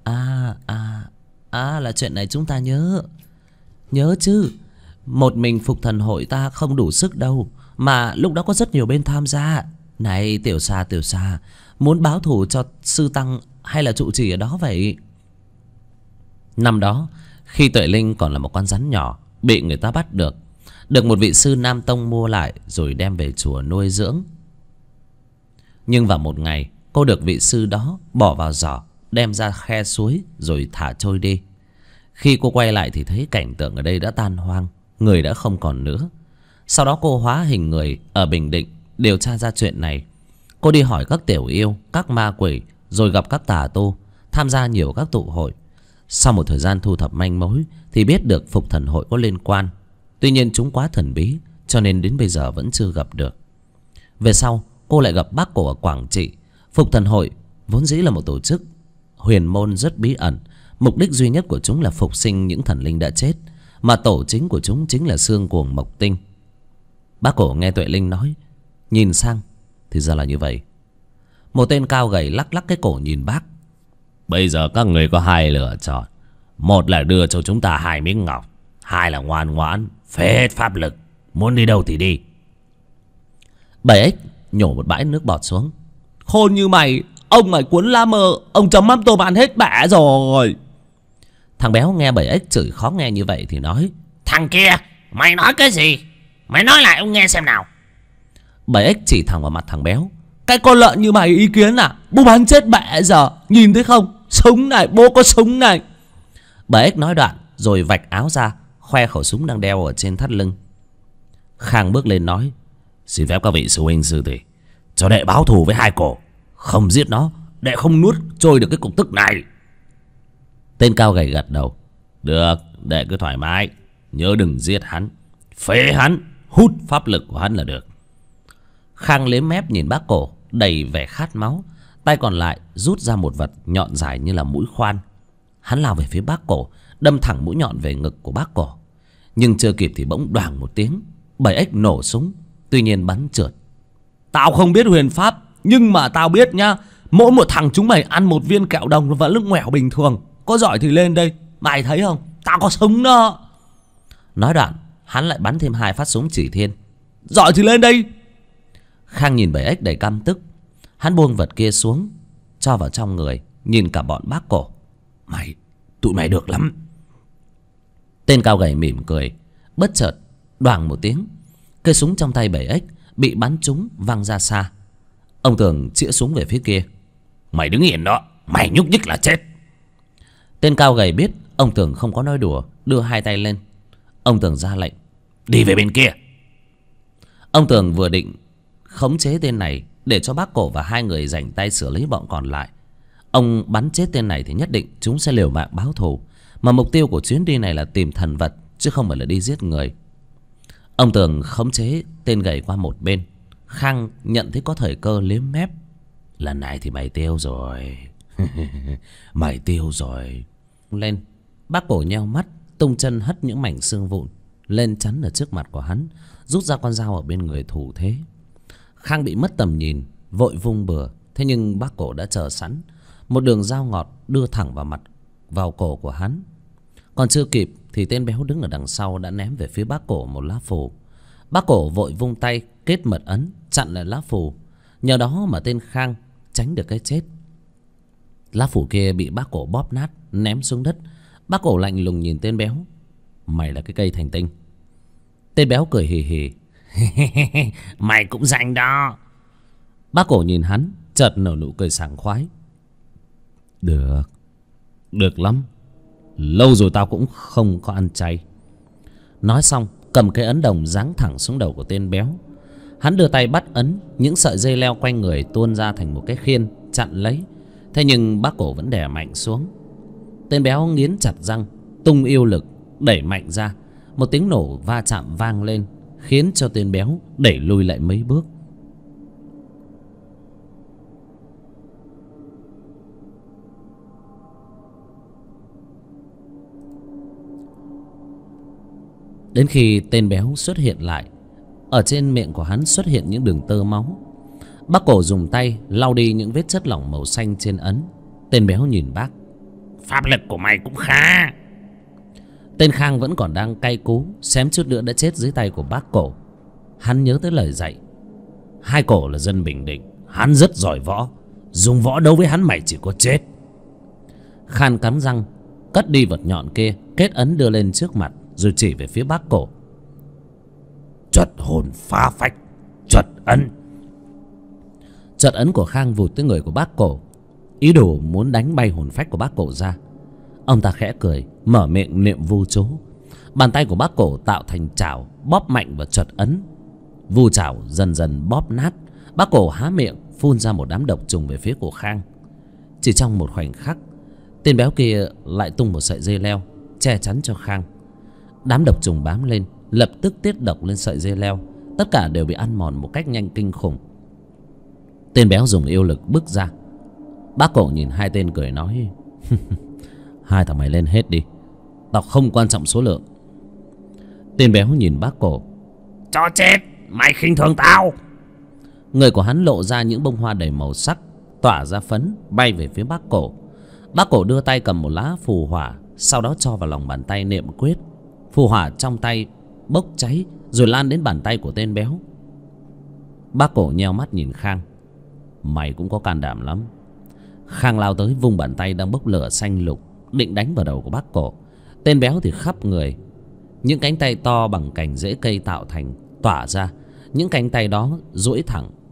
Speaker 1: Là chuyện này chúng ta nhớ. Nhớ chứ. Một mình Phục Thần Hội ta không đủ sức đâu, mà lúc đó có rất nhiều bên tham gia. Này tiểu xa, muốn báo thù cho sư tăng hay là trụ trì ở đó vậy? Năm đó khi Tuệ Linh còn là một con rắn nhỏ, bị người ta bắt được một vị sư Nam Tông mua lại rồi đem về chùa nuôi dưỡng. Nhưng vào một ngày, cô được vị sư đó bỏ vào giỏ, đem ra khe suối rồi thả trôi đi. Khi cô quay lại thì thấy cảnh tượng ở đây đã tan hoang, người đã không còn nữa. Sau đó cô hóa hình người ở Bình Định điều tra ra chuyện này. Cô đi hỏi các tiểu yêu, các ma quỷ, rồi gặp các tà tu, tham gia nhiều các tụ hội. Sau một thời gian thu thập manh mối thì biết được Phục Thần Hội có liên quan. Tuy nhiên chúng quá thần bí, cho nên đến bây giờ vẫn chưa gặp được. Về sau cô lại gặp bác Cổ ở Quảng Trị. Phục Thần Hội vốn dĩ là một tổ chức huyền môn rất bí ẩn. Mục đích duy nhất của chúng là phục sinh những thần linh đã chết, mà tổ chính của chúng chính là Xương Cuồng Mộc Tinh. Bác Cổ nghe Tuệ Linh nói, nhìn sang thì ra là như vậy. Một tên cao gầy lắc lắc cái cổ nhìn bác.
Speaker 3: Bây giờ các người có 2 lựa chọn. Một là đưa cho chúng ta 2 miếng ngọc, 2 là ngoan ngoãn phế hết pháp lực. Muốn đi đâu thì đi.
Speaker 1: Bầy ếch nhổ một bãi nước bọt xuống.
Speaker 2: Khôn như mày, ông mày cuốn la mơ, ông chấm mắm tôm ăn hết bẻ rồi.
Speaker 1: Thằng béo nghe bầy ếch chửi khó nghe như vậy thì nói.
Speaker 3: Thằng kia, mày nói cái gì? Mày nói lại ông nghe xem nào.
Speaker 1: Bầy ếch chỉ thẳng vào mặt thằng béo.
Speaker 2: Cái con lợn như mày ý kiến à? Bố bắn chết mẹ giờ. Nhìn thấy không? Súng này, bố có súng này.
Speaker 1: Bà Ếch nói đoạn rồi vạch áo ra, khoe khẩu súng đang đeo ở trên thắt lưng. Khang bước lên nói:
Speaker 3: Xin phép các vị sư huynh sư tỷ, cho đệ báo thù với hai cổ. Không giết nó, đệ không nuốt trôi được cái cục tức này.
Speaker 1: Tên cao gầy gật đầu:
Speaker 3: Được, đệ cứ thoải mái. Nhớ đừng giết hắn, phế hắn, hút pháp lực của hắn là được.
Speaker 1: Khang liếm mép nhìn bác cổ đầy vẻ khát máu, tay còn lại rút ra một vật nhọn dài như là mũi khoan. Hắn lao về phía bác cổ, đâm thẳng mũi nhọn về ngực của bác cổ. Nhưng chưa kịp thì bỗng đoàng một tiếng, 7 ếch nổ súng, tuy nhiên bắn trượt.
Speaker 2: Tao không biết huyền pháp, nhưng mà tao biết nhá, mỗi một thằng chúng mày ăn một viên kẹo đồng nó vẫn ngoẻo bình thường. Có giỏi thì lên đây, mày thấy không? Tao có súng đó.
Speaker 1: Nói đoạn hắn lại bắn thêm 2 phát súng chỉ thiên.
Speaker 2: Giỏi thì lên đây.
Speaker 1: Khang nhìn 7 ếch đầy căm tức. Hắn buông vật kia xuống, cho vào trong người, nhìn cả bọn bác cổ:
Speaker 3: Tụi mày được lắm.
Speaker 1: Tên cao gầy mỉm cười. Bất chợt đoàng một tiếng, cây súng trong tay 7 ếch bị bắn trúng văng ra xa. Ông Tường chĩa súng về phía kia:
Speaker 3: Mày đứng yên đó, mày nhúc nhích là chết.
Speaker 1: Tên cao gầy biết ông Tường không có nói đùa, đưa 2 tay lên. Ông Tường ra lệnh:
Speaker 3: Đi về bên kia.
Speaker 1: Ông Tường vừa định khống chế tên này để cho bác cổ và 2 người rảnh tay xử lý bọn còn lại. Ông bắn chết tên này thì nhất định chúng sẽ liều mạng báo thù, mà mục tiêu của chuyến đi này là tìm thần vật chứ không phải là đi giết người. Ông Tường khống chế tên gầy qua một bên. Khang nhận thấy có thời cơ liếm mép:
Speaker 3: Lần này thì mày tiêu rồi. Mày tiêu rồi.
Speaker 1: Lên, bác cổ nheo mắt, tung chân hất những mảnh xương vụn lên chắn ở trước mặt của hắn, rút ra con dao ở bên người thủ thế. Khang bị mất tầm nhìn, vội vung bừa. Thế nhưng bác cổ đã chờ sẵn, một đường dao ngọt đưa thẳng vào cổ của hắn. Còn chưa kịp thì tên béo đứng ở đằng sau đã ném về phía bác cổ một lá phù. Bác cổ vội vung tay kết mật ấn chặn lại lá phù, nhờ đó mà tên Khang tránh được cái chết. Lá phù kia bị bác cổ bóp nát ném xuống đất. Bác cổ lạnh lùng nhìn tên béo: Mày là cái cây thành tinh. Tên béo cười hì hì:
Speaker 3: Mày cũng rảnh đó.
Speaker 1: Bác cổ nhìn hắn chợt nở nụ cười sảng khoái: Được lắm. Lâu rồi tao cũng không có ăn chay. Nói xong cầm cái ấn đồng giáng thẳng xuống đầu của tên béo. Hắn đưa tay bắt ấn, những sợi dây leo quanh người tuôn ra thành một cái khiên chặn lấy. Thế nhưng bác cổ vẫn đè mạnh xuống. Tên béo nghiến chặt răng, tung yêu lực đẩy mạnh ra. Một tiếng nổ va chạm vang lên, khiến cho tên béo đẩy lui lại mấy bước. Đến khi tên béo xuất hiện lại, ở trên miệng của hắn xuất hiện những đường tơ máu. Bác cổ dùng tay lau đi những vết chất lỏng màu xanh trên ấn. Tên béo nhìn bác:
Speaker 3: Pháp lực của mày cũng khá.
Speaker 1: Tên Khang vẫn còn đang cay cú, xém chút nữa đã chết dưới tay của bác cổ. Hắn nhớ tới lời dạy: Hai cổ là dân Bình Định, hắn rất giỏi võ, dùng võ đấu với hắn mày chỉ có chết. Khang cắn răng cất đi vật nhọn kia, kết ấn đưa lên trước mặt rồi chỉ về phía bác cổ:
Speaker 3: Truất hồn phá phách, truất ấn.
Speaker 1: Truất ấn của Khang vụt tới người của bác cổ, ý đồ muốn đánh bay hồn phách của bác cổ ra. Ông ta khẽ cười, mở miệng niệm vu chú. Bàn tay của bác cổ tạo thành chảo bóp mạnh vào truất ấn. Vu chảo dần dần bóp nát. Bác cổ há miệng phun ra một đám độc trùng về phía của Khang. Chỉ trong một khoảnh khắc, tên béo kia lại tung một sợi dây leo che chắn cho Khang. Đám độc trùng bám lên, lập tức tiết độc lên sợi dây leo. Tất cả đều bị ăn mòn một cách nhanh kinh khủng. Tên béo dùng yêu lực bước ra. Bác cổ nhìn hai tên cười nói: Hai thằng mày lên hết đi, tao không quan trọng số lượng. Tên béo nhìn bác cổ:
Speaker 3: Cho chết, mày khinh thường tao.
Speaker 1: Người của hắn lộ ra những bông hoa đầy màu sắc, tỏa ra phấn bay về phía bác cổ. Bác cổ đưa tay cầm một lá phù hỏa, sau đó cho vào lòng bàn tay niệm quyết. Phù hỏa trong tay bốc cháy rồi lan đến bàn tay của tên béo. Bác cổ nheo mắt nhìn Khang: Mày cũng có can đảm lắm. Khang lao tới vung bàn tay đang bốc lửa xanh lục định đánh vào đầu của bác cổ. Tên béo thì khắp người những cánh tay to bằng cành rễ cây tạo thành tỏa ra. Những cánh tay đó duỗi thẳng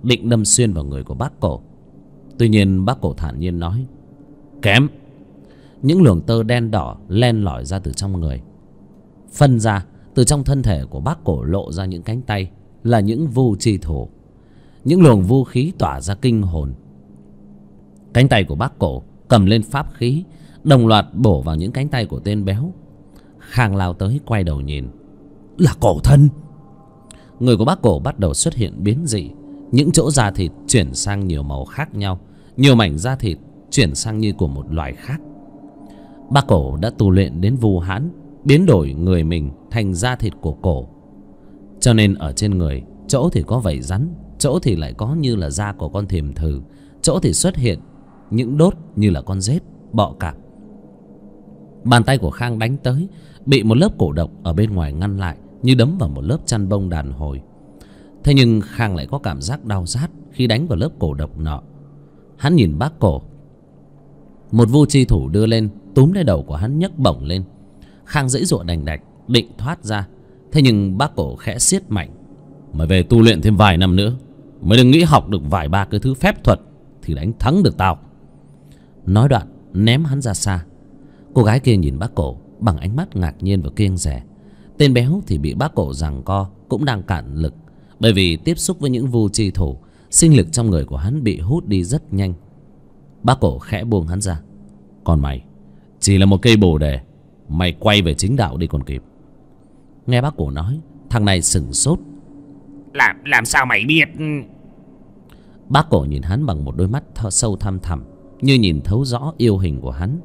Speaker 1: định đâm xuyên vào người của bác cổ. Tuy nhiên bác cổ thản nhiên nói: Kém. Những luồng tơ đen đỏ len lỏi ra từ trong người. Phân ra từ trong thân thể của bác cổ lộ ra những cánh tay, là những vu chi thủ. Những luồng vu khí tỏa ra kinh hồn. Cánh tay của bác cổ cầm lên pháp khí, đồng loạt bổ vào những cánh tay của tên béo. Khang lao tới quay đầu nhìn.
Speaker 2: Là cổ thân.
Speaker 1: Người của bác cổ bắt đầu xuất hiện biến dị. Những chỗ da thịt chuyển sang nhiều màu khác nhau, nhiều mảnh da thịt chuyển sang như của một loài khác. Bác cổ đã tu luyện đến vu hãn, biến đổi người mình thành da thịt của cổ. Cho nên ở trên người, chỗ thì có vảy rắn, chỗ thì lại có như là da của con thiềm thử, chỗ thì xuất hiện những đốt như là con rết, bọ cạp. Bàn tay của Khang đánh tới, bị một lớp cổ độc ở bên ngoài ngăn lại, như đấm vào một lớp chăn bông đàn hồi. Thế nhưng Khang lại có cảm giác đau rát khi đánh vào lớp cổ độc nọ. Hắn nhìn bác cổ. Một vu chi thủ đưa lên, túm lấy đầu của hắn nhấc bổng lên. Khang giãy giụa đành đạch định thoát ra. Thế nhưng bác cổ khẽ siết mạnh: Mày về tu luyện thêm vài năm nữa, mày đừng nghĩ học được vài ba cái thứ phép thuật thì đánh thắng được tao. Nói đoạn ném hắn ra xa. Cô gái kia nhìn bác cổ bằng ánh mắt ngạc nhiên và kiêng dè. Tên béo thì bị bác cổ giằng co, cũng đang cạn lực, bởi vì tiếp xúc với những vu chi thủ, sinh lực trong người của hắn bị hút đi rất nhanh. Bác cổ khẽ buông hắn ra: Còn mày chỉ là một cây bồ đề, mày quay về chính đạo đi còn kịp. Nghe bác cổ nói, thằng này sửng sốt.
Speaker 3: Làm sao mày biết?
Speaker 1: Bác cổ nhìn hắn bằng một đôi mắt sâu thăm thẳm, như nhìn thấu rõ yêu hình của hắn.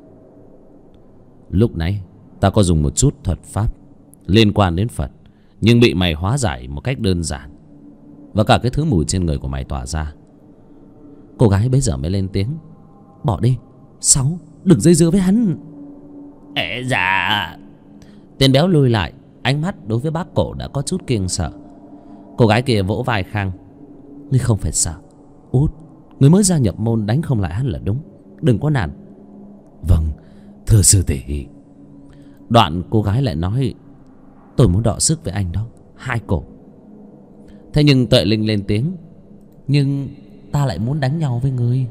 Speaker 1: Lúc nãy ta có dùng một chút thuật pháp liên quan đến Phật, nhưng bị mày hóa giải một cách đơn giản, và cả cái thứ mùi trên người của mày tỏa ra. Cô gái bấy giờ mới lên tiếng: Bỏ đi, Sáu, đừng dây dưa với hắn.
Speaker 3: Dạ.
Speaker 1: Tên béo lùi lại, ánh mắt đối với bác cổ đã có chút kiêng sợ. Cô gái kia vỗ vai Khang: Ngươi không phải sợ. Út, ngươi mới gia nhập môn, đánh không lại hắn là đúng, đừng có nản.
Speaker 2: Vâng, thưa sư tỷ.
Speaker 1: Đoạn cô gái lại nói: Tôi muốn đọ sức với anh đó, hai cổ. Thế nhưng Tuệ Linh lên tiếng: Nhưng ta lại muốn đánh nhau với ngươi.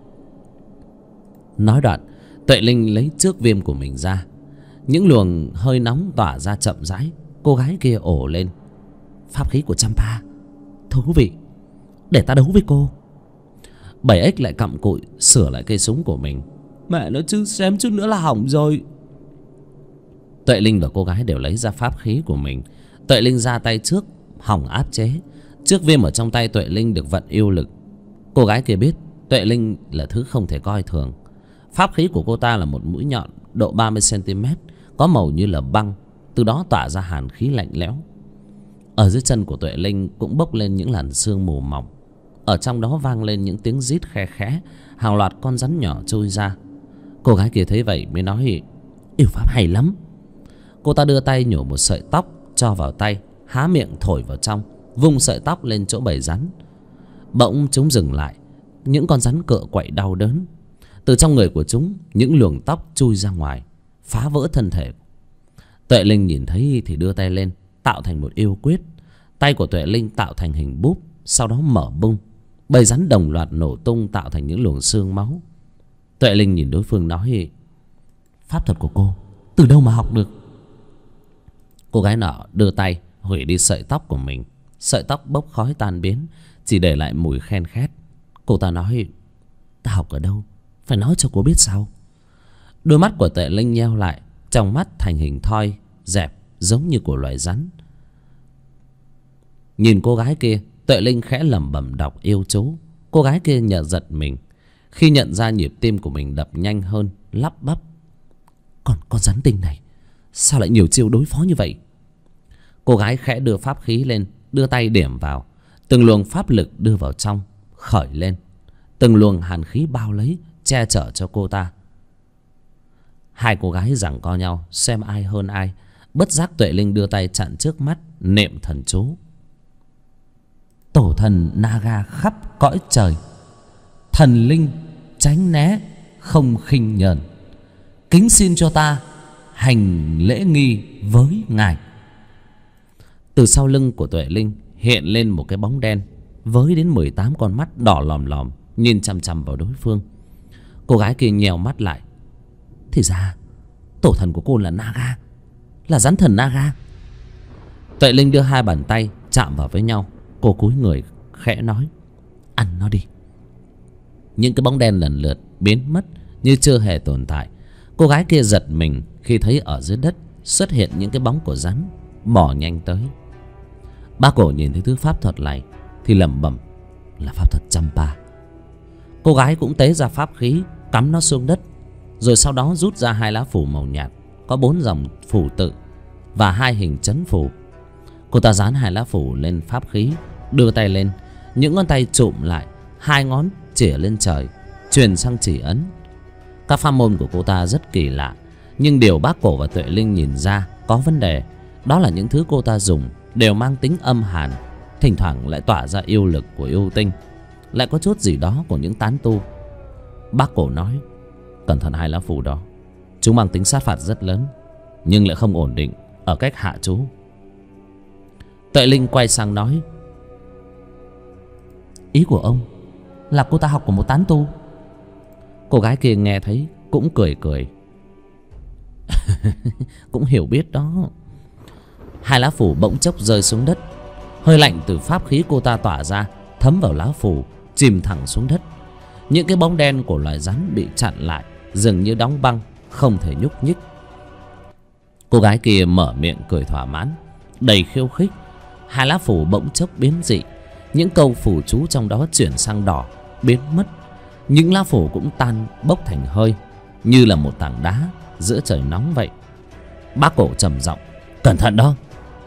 Speaker 1: Nói đoạn Tuệ Linh lấy trước viêm của mình ra. Những luồng hơi nóng tỏa ra chậm rãi. Cô gái kia ồ lên: Pháp khí của Champa, thú vị, để ta đấu với cô. 7X lại cặm cụi sửa lại cây súng của mình.
Speaker 2: Mẹ nó chứ, xém chút nữa là hỏng rồi.
Speaker 1: Tuệ Linh và cô gái đều lấy ra pháp khí của mình. Tuệ Linh ra tay trước, hỏng áp chế. Trước viêm ở trong tay Tuệ Linh được vận yêu lực. Cô gái kia biết Tuệ Linh là thứ không thể coi thường. Pháp khí của cô ta là một mũi nhọn độ 30 cm, có màu như là băng, từ đó tỏa ra hàn khí lạnh lẽo. Ở dưới chân của Tuệ Linh cũng bốc lên những làn sương mù mỏng. Ở trong đó vang lên những tiếng rít khe khẽ, hàng loạt con rắn nhỏ trôi ra. Cô gái kia thấy vậy mới nói: Yêu pháp hay lắm. Cô ta đưa tay nhổ một sợi tóc cho vào tay, há miệng thổi vào trong, vung sợi tóc lên chỗ bầy rắn. Bỗng chúng dừng lại. Những con rắn cựa quậy đau đớn. Từ trong người của chúng, những luồng tóc chui ra ngoài, phá vỡ thân thể. Tuệ Linh nhìn thấy thì đưa tay lên, tạo thành một yêu quyết. Tay của Tuệ Linh tạo thành hình búp, sau đó mở bung. Bầy rắn đồng loạt nổ tung, tạo thành những luồng xương máu. Tuệ Linh nhìn đối phương nói: Pháp thuật của cô từ đâu mà học được? Cô gái nọ đưa tay hủy đi sợi tóc của mình. Sợi tóc bốc khói tan biến, chỉ để lại mùi khen khét. Cô ta nói: Ta học ở đâu, phải nói cho cô biết sao? Đôi mắt của Tuệ Linh nheo lại, trong mắt thành hình thoi dẹp giống như của loài rắn. Nhìn cô gái kia, Tuệ Linh khẽ lẩm bẩm đọc yêu chú. Cô gái kia nhờ giật mình khi nhận ra nhịp tim của mình đập nhanh hơn, lắp bắp: Còn con rắn tinh này sao lại nhiều chiêu đối phó như vậy? Cô gái khẽ đưa pháp khí lên, đưa tay điểm vào. Từng luồng pháp lực đưa vào trong, khởi lên. Từng luồng hàn khí bao lấy, che chở cho cô ta. Hai cô gái giằng co nhau xem ai hơn ai. Bất giác Tuệ Linh đưa tay chặn trước mắt, niệm thần chú: Tổ thần Naga khắp cõi trời, thần linh tránh né không khinh nhờn, kính xin cho ta hành lễ nghi với ngài. Từ sau lưng của Tuệ Linh hiện lên một cái bóng đen, với đến 18 con mắt đỏ lòm lòm nhìn chằm chằm vào đối phương. Cô gái kia nhèo mắt lại. Thì ra tổ thần của cô là Naga, là rắn thần Naga. Tuệ Linh đưa hai bàn tay chạm vào với nhau. Cô cúi người khẽ nói: ăn nó đi. Những cái bóng đen lần lượt biến mất như chưa hề tồn tại. Cô gái kia giật mình khi thấy ở dưới đất xuất hiện những cái bóng của rắn mò nhanh tới. Bác Cổ nhìn thấy thứ pháp thuật này thì lẩm bẩm: là pháp thuật Champa. Cô gái cũng tế ra pháp khí cắm nó xuống đất, rồi sau đó rút ra hai lá phù màu nhạt có 4 dòng phù tự và 2 hình chấn phù. Cô ta dán hai lá phù lên pháp khí, đưa tay lên, những ngón tay chụm lại, 2 ngón chĩa lên trời, truyền sang chỉ ấn. Các pháp môn của cô ta rất kỳ lạ, nhưng điều Bác Cổ và Tuệ Linh nhìn ra có vấn đề, đó là những thứ cô ta dùng đều mang tính âm hàn, thỉnh thoảng lại tỏa ra yêu lực của yêu tinh, lại có chút gì đó của những tán tu. Bác Cổ nói: cẩn thận hai lá phù đó, chúng mang tính sát phạt rất lớn, nhưng lại không ổn định ở cách hạ chú. Tuệ Linh quay sang nói: ý của ông là cô ta học của một tán tu? Cô gái kia nghe thấy cũng cười cười. Cũng hiểu biết đó. Hai lá phù bỗng chốc rơi xuống đất. Hơi lạnh từ pháp khí cô ta tỏa ra thấm vào lá phù, chìm thẳng xuống đất. Những cái bóng đen của loài rắn bị chặn lại, dường như đóng băng, không thể nhúc nhích. Cô gái kia mở miệng cười thỏa mãn, đầy khiêu khích. Hai lá phù bỗng chốc biến dị, những câu phù chú trong đó chuyển sang đỏ, biến mất. Những lá phù cũng tan bốc thành hơi, như là một tảng đá giữa trời nóng vậy. Bác Cổ trầm giọng: cẩn thận đó.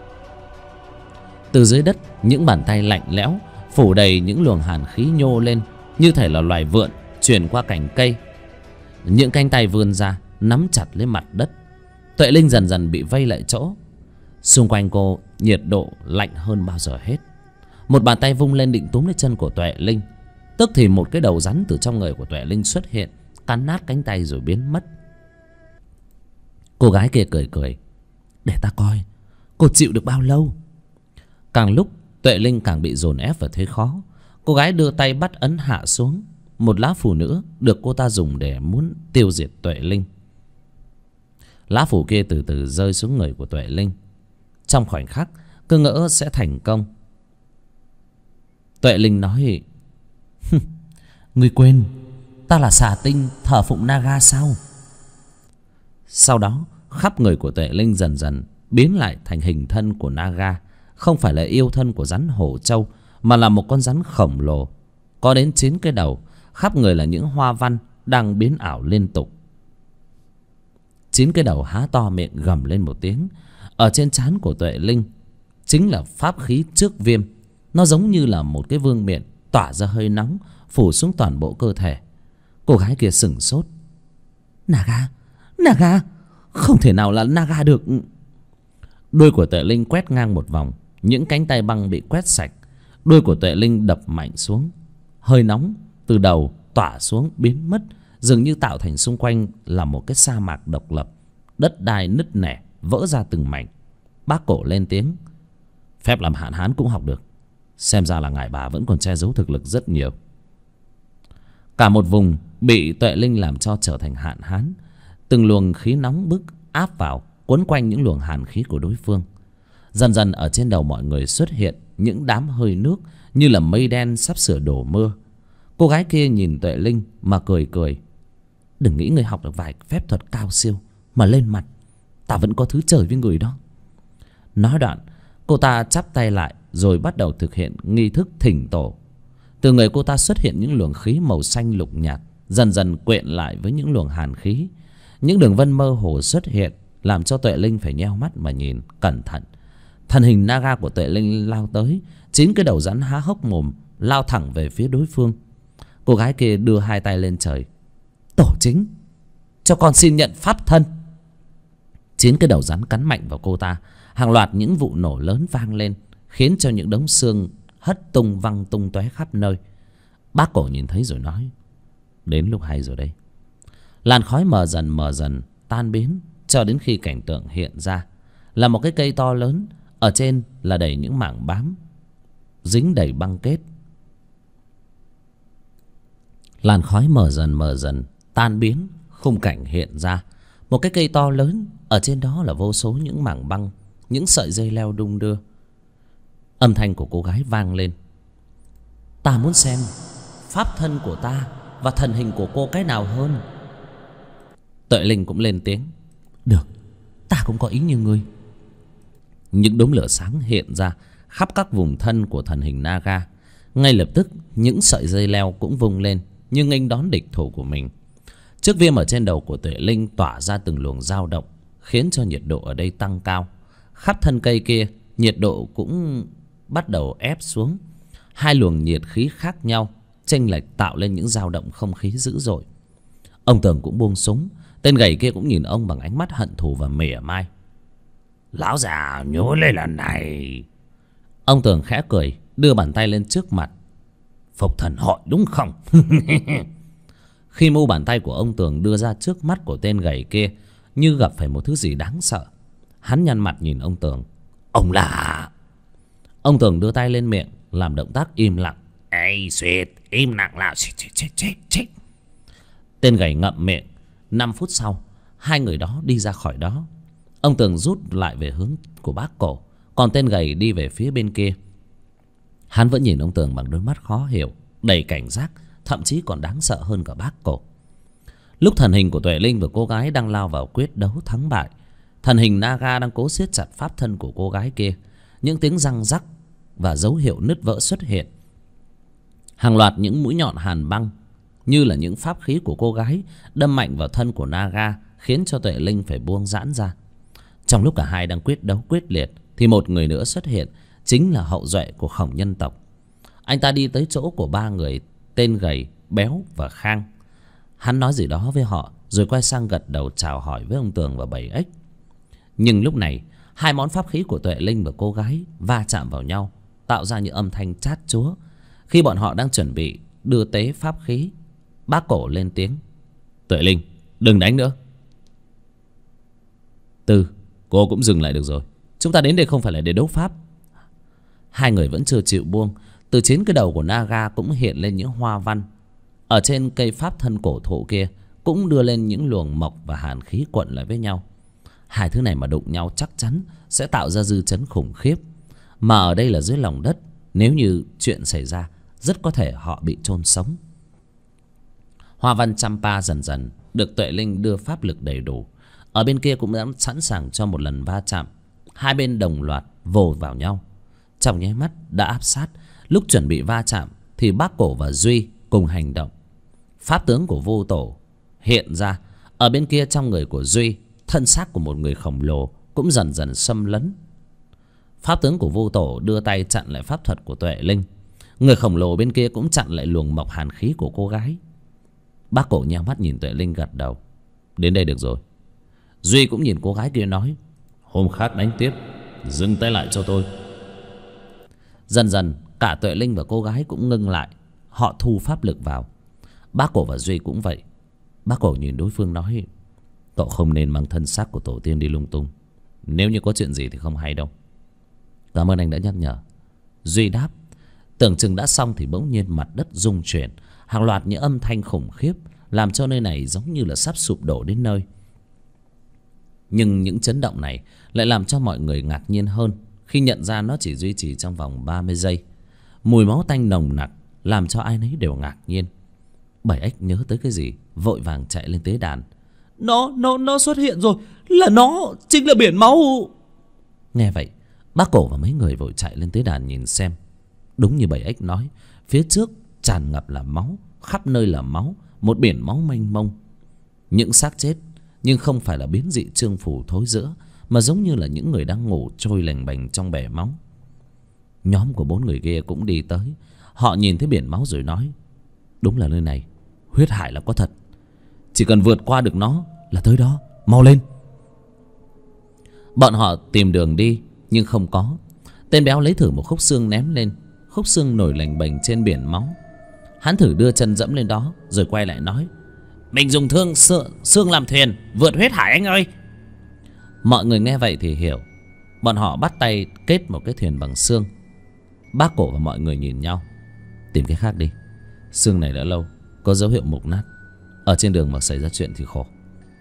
Speaker 1: Từ dưới đất, những bàn tay lạnh lẽo phủ đầy những luồng hàn khí nhô lên, như thể là loài vượn truyền qua cành cây. Những cánh tay vươn ra nắm chặt lấy mặt đất. Tuệ Linh dần dần bị vây lại chỗ. Xung quanh cô nhiệt độ lạnh hơn bao giờ hết. Một bàn tay vung lên định túm lấy chân của Tuệ Linh. Tức thì một cái đầu rắn từ trong người của Tuệ Linh xuất hiện, cắn nát cánh tay rồi biến mất. Cô gái kia cười cười: để ta coi cô chịu được bao lâu. Càng lúc Tuệ Linh càng bị dồn ép và thấy khó. Cô gái đưa tay bắt ấn hạ xuống. Một lá phù nữa được cô ta dùng để muốn tiêu diệt Tuệ Linh. Lá phù kia từ từ rơi xuống người của Tuệ Linh. Trong khoảnh khắc cứ ngỡ sẽ thành công. Tuệ Linh nói: ngươi quên ta là xà tinh thờ phụng Naga sao? Sau đó khắp người của Tuệ Linh dần dần biến lại thành hình thân của Naga. Không phải là yêu thân của rắn hổ trâu, mà là một con rắn khổng lồ, có đến 9 cái đầu, khắp người là những hoa văn đang biến ảo liên tục. 9 cái đầu há to miệng gầm lên một tiếng. Ở trên trán của Tuệ Linh chính là pháp khí trước viêm. Nó giống như là một cái vương miện tỏa ra hơi nóng, phủ xuống toàn bộ cơ thể. Cô gái kia sửng sốt: Naga, Naga, không thể nào là Naga được. Đuôi của Tuệ Linh quét ngang một vòng, những cánh tay băng bị quét sạch. Đuôi của Tuệ Linh đập mạnh xuống. Hơi nóng từ đầu tỏa xuống biến mất, dường như tạo thành xung quanh là một cái sa mạc độc lập. Đất đai nứt nẻ vỡ ra từng mảnh. Bác Cổ lên tiếng: phép làm hạn hán cũng học được. Xem ra là ngài bà vẫn còn che giấu thực lực rất nhiều. Cả một vùng bị Tuệ Linh làm cho trở thành hạn hán. Từng luồng khí nóng bức áp vào, quấn quanh những luồng hàn khí của đối phương. Dần dần ở trên đầu mọi người xuất hiện những đám hơi nước, như là mây đen sắp sửa đổ mưa. Cô gái kia nhìn Tuệ Linh mà cười cười: đừng nghĩ người học được vài phép thuật cao siêu mà lên mặt, ta vẫn có thứ trời với người đó. Nói đoạn, cô ta chắp tay lại rồi bắt đầu thực hiện nghi thức thỉnh tổ. Từ người cô ta xuất hiện những luồng khí màu xanh lục nhạt, dần dần quyện lại với những luồng hàn khí. Những đường vân mơ hồ xuất hiện, làm cho Tuệ Linh phải nheo mắt mà nhìn cẩn thận. Thân hình Naga của Tuệ Linh lao tới, 9 cái đầu rắn há hốc mồm lao thẳng về phía đối phương. Cô gái kia đưa hai tay lên trời: tổ chính, cho con xin nhận pháp thân. 9 cái đầu rắn cắn mạnh vào cô ta. Hàng loạt những vụ nổ lớn vang lên, khiến cho những đống xương hất tung văng tung tóe khắp nơi. Bác Cổ nhìn thấy rồi nói: đến lúc hay rồi đây. Làn khói mờ dần tan biến, cho đến khi cảnh tượng hiện ra là một cái cây to lớn. Ở trên là đầy những mảng bám dính đầy băng kết, Làn khói mờ dần tan biến. Khung cảnh hiện ra một cái cây to lớn, ở trên đó là vô số những mảng băng, những sợi dây leo đung đưa. Âm thanh của cô gái vang lên: ta muốn xem pháp thân của ta và thần hình của cô cái nào hơn. Tuệ Linh cũng lên tiếng: được, ta cũng có ý như ngươi. Những đốm lửa sáng hiện ra khắp các vùng thân của thần hình Naga. Ngay lập tức những sợi dây leo cũng vung lên như nghênh đón địch thủ của mình. Chiếc viêm ở trên đầu của Tuệ Linh tỏa ra từng luồng dao động, khiến cho nhiệt độ ở đây tăng cao. Khắp thân cây kia nhiệt độ cũng bắt đầu ép xuống. Hai luồng nhiệt khí khác nhau chênh lệch tạo lên những dao động không khí dữ dội. Ông Tường cũng buông súng. Tên gầy kia cũng nhìn ông bằng ánh mắt hận thù và mỉa mai: lão già nhớ lên lần này. Ông Tường khẽ cười, đưa bàn tay lên trước mặt: phục thần hội đúng không? Khi mu bàn tay của ông Tường đưa ra trước mắt của tên gầy kia, như gặp phải một thứ gì đáng sợ. Hắn nhăn mặt nhìn ông Tường: ông là... Ông Tường đưa tay lên miệng làm động tác im lặng: ê Xuyệt, im lặng nào. Chết. Tên gầy ngậm miệng. 5 phút sau, hai người đó đi ra khỏi đó. Ông Tường rút lại về hướng của bác Cổ, còn tên gầy đi về phía bên kia. Hắn vẫn nhìn ông Tường bằng đôi mắt khó hiểu, đầy cảnh giác, thậm chí còn đáng sợ hơn cả bác Cổ. Lúc thần hình của Tuệ Linh và cô gái đang lao vào quyết đấu thắng bại, thần hình Naga đang cố siết chặt pháp thân của cô gái kia. Những tiếng răng rắc và dấu hiệu nứt vỡ xuất hiện. Hàng loạt những mũi nhọn hàn băng như là những pháp khí của cô gái đâm mạnh vào thân của Naga, khiến cho Tuệ Linh phải buông giãn ra. Trong lúc cả hai đang quyết đấu quyết liệt thì một người nữa xuất hiện, chính là hậu duệ của Khổng nhân tộc. Anh ta đi tới chỗ của ba người tên gầy, béo và Khang. Hắn nói gì đó với họ rồi quay sang gật đầu chào hỏi với ông Tường và Bảy Ếch. Nhưng lúc này hai món pháp khí của Tuệ Linh và cô gái va chạm vào nhau, tạo ra những âm thanh chát chúa. Khi bọn họ đang chuẩn bị đưa tế pháp khí, bác Cổ lên tiếng: Tuệ Linh, đừng đánh nữa. Tư, cô cũng dừng lại được rồi. Chúng ta đến đây không phải là để đấu pháp. Hai người vẫn chưa chịu buông. Từ trên cái đầu của Naga cũng hiện lên những hoa văn. Ở trên cây pháp thân cổ thụ kia cũng đưa lên những luồng mộc và hàn khí quận lại với nhau. Hai thứ này mà đụng nhau chắc chắn sẽ tạo ra dư chấn khủng khiếp. Mà ở đây là dưới lòng đất, nếu như chuyện xảy ra, rất có thể họ bị chôn sống. Hoa văn Champa dần dần được Tuệ Linh đưa pháp lực đầy đủ. Ở bên kia cũng đã sẵn sàng cho một lần va chạm. Hai bên đồng loạt vồ vào nhau. Trong nháy mắt đã áp sát. Lúc chuẩn bị va chạm thì bác Cổ và Duy cùng hành động. Pháp tướng của Vô Tổ hiện ra. Ở bên kia trong người của Duy, thân xác của một người khổng lồ cũng dần dần xâm lấn. Pháp tướng của Vô Tổ đưa tay chặn lại pháp thuật của Tuệ Linh. Người khổng lồ bên kia cũng chặn lại luồng mộc hàn khí của cô gái. Bác Cổ nheo mắt nhìn Tuệ Linh gật đầu: Đến đây được rồi. Duy cũng nhìn cô gái kia nói: Hôm khác đánh tiếp, dừng tay lại cho tôi. Dần dần cả Tuệ Linh và cô gái cũng ngưng lại. Họ thu pháp lực vào. Bác Cổ và Duy cũng vậy. Bác Cổ nhìn đối phương nói: Cậu không nên mang thân xác của tổ tiên đi lung tung. Nếu như có chuyện gì thì không hay đâu. Cảm ơn anh đã nhắc nhở. Duy đáp. Tưởng chừng đã xong thì bỗng nhiên mặt đất rung chuyển. Hàng loạt những âm thanh khủng khiếp làm cho nơi này giống như là sắp sụp đổ đến nơi. Nhưng những chấn động này lại làm cho mọi người ngạc nhiên hơn khi nhận ra nó chỉ duy trì trong vòng 30 giây. Mùi máu tanh nồng nặc làm cho ai nấy đều ngạc nhiên. Bảy Ếch nhớ tới cái gì, vội vàng chạy lên tế đàn.
Speaker 2: Nó xuất hiện rồi. Là nó, chính là biển máu.
Speaker 1: Nghe vậy, bác Cổ và mấy người vội chạy lên tế đàn nhìn xem. Đúng như Bảy Ếch nói, phía trước tràn ngập là máu, khắp nơi là máu, một biển máu mênh mông. Những xác chết nhưng không phải là biến dị trương phù thối rữa, mà giống như là những người đang ngủ trôi lềnh bềnh trong bể máu. Nhóm của 4 người kia cũng đi tới. Họ nhìn thấy biển máu rồi nói: Đúng là nơi này huyết hải là có thật. Chỉ cần vượt qua được nó là tới đó. Mau lên. Bọn họ tìm đường đi nhưng không có. Tên béo lấy thử một khúc xương ném lên. Khúc xương nổi lềnh bềnh trên biển máu. Hắn thử đưa chân dẫm lên đó rồi quay lại nói: Mình dùng xương làm thuyền vượt huyết hải anh ơi. Mọi người nghe vậy thì hiểu. Bọn họ bắt tay kết một cái thuyền bằng xương. Bác Cổ và mọi người nhìn nhau: Tìm cái khác đi. Xương này đã lâu, có dấu hiệu mục nát. Ở trên đường mà xảy ra chuyện thì khổ.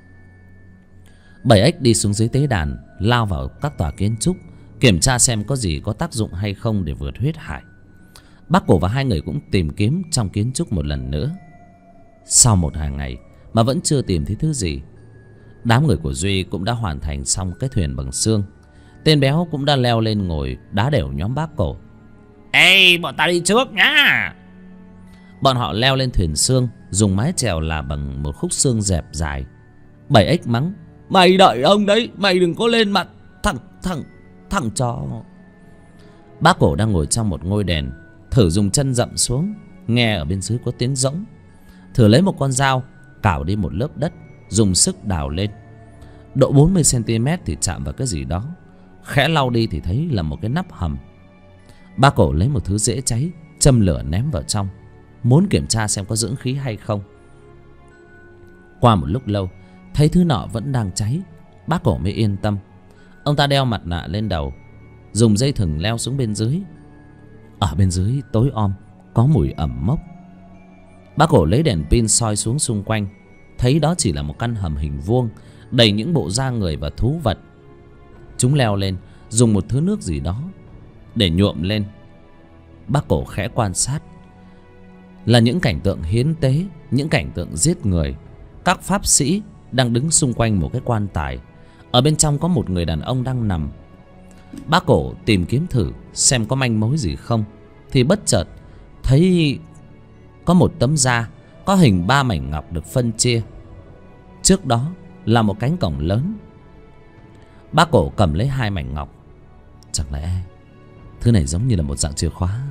Speaker 1: 7 ếch đi xuống dưới tế đàn, lao vào các tòa kiến trúc, kiểm tra xem có gì có tác dụng hay không để vượt huyết hải. Bác Cổ và hai người cũng tìm kiếm trong kiến trúc một lần nữa. Sau một hàng ngày mà vẫn chưa tìm thấy thứ gì. Đám người của Duy cũng đã hoàn thành xong cái thuyền bằng xương. Tên béo cũng đã leo lên ngồi đá đều nhóm Bác Cổ.
Speaker 3: Ê, bọn ta đi trước nhá.
Speaker 1: Bọn họ leo lên thuyền xương, dùng mái chèo là bằng một khúc xương dẹp dài. 7 ếch mắng:
Speaker 2: Mày đợi ông đấy, mày đừng có lên mặt.
Speaker 1: Thằng chó. Bác Cổ đang ngồi trong một ngôi đền, thử dùng chân dậm xuống, nghe ở bên dưới có tiếng rỗng. Thử lấy một con dao cào đi một lớp đất, dùng sức đào lên. Độ 40 cm thì chạm vào cái gì đó. Khẽ lau đi thì thấy là một cái nắp hầm. Bác Cổ lấy một thứ dễ cháy, châm lửa ném vào trong, muốn kiểm tra xem có dưỡng khí hay không. Qua một lúc lâu, thấy thứ nọ vẫn đang cháy, Bác Cổ mới yên tâm. Ông ta đeo mặt nạ lên đầu, dùng dây thừng leo xuống bên dưới. Ở bên dưới tối om, có mùi ẩm mốc. Bác Cổ lấy đèn pin soi xuống xung quanh, thấy đó chỉ là một căn hầm hình vuông, đầy những bộ da người và thú vật. Chúng leo lên, dùng một thứ nước gì đó để nhuộm lên. Bác Cổ khẽ quan sát, là những cảnh tượng hiến tế, những cảnh tượng giết người. Các pháp sĩ đang đứng xung quanh một cái quan tài. Ở bên trong có một người đàn ông đang nằm. Bác Cổ tìm kiếm thử xem có manh mối gì không, thì bất chợt thấy có một tấm da có hình 3 mảnh ngọc được phân chia. Trước đó là một cánh cổng lớn. Bác Cổ cầm lấy 2 mảnh ngọc. Chẳng lẽ thứ này giống như là một dạng chìa khóa?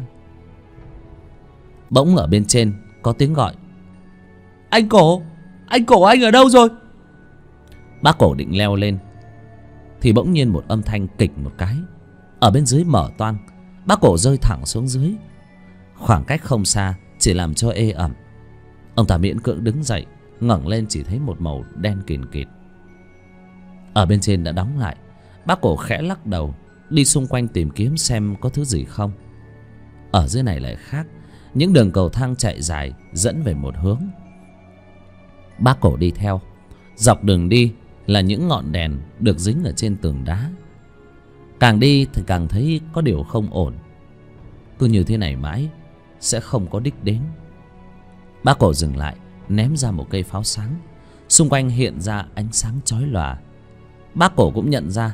Speaker 1: Bỗng ở bên trên có tiếng gọi:
Speaker 2: Anh Cổ, anh ở đâu rồi?
Speaker 1: Bác Cổ định leo lên thì bỗng nhiên một âm thanh kịch một cái, ở bên dưới mở toang. Bác Cổ rơi thẳng xuống dưới. Khoảng cách không xa, chỉ làm cho ê ẩm. Ông ta miễn cưỡng đứng dậy, ngẩng lên chỉ thấy một màu đen kìn kịt. Ở bên trên đã đóng lại. Bác Cổ khẽ lắc đầu, đi xung quanh tìm kiếm xem có thứ gì không. Ở dưới này lại khác, những đường cầu thang chạy dài dẫn về một hướng. Bác Cổ đi theo. Dọc đường đi là những ngọn đèn được dính ở trên tường đá. Càng đi thì càng thấy có điều không ổn. Cứ như thế này mãi sẽ không có đích đến. Bác Cổ dừng lại, ném ra một cây pháo sáng. Xung quanh hiện ra ánh sáng chói lòa. Bác Cổ cũng nhận ra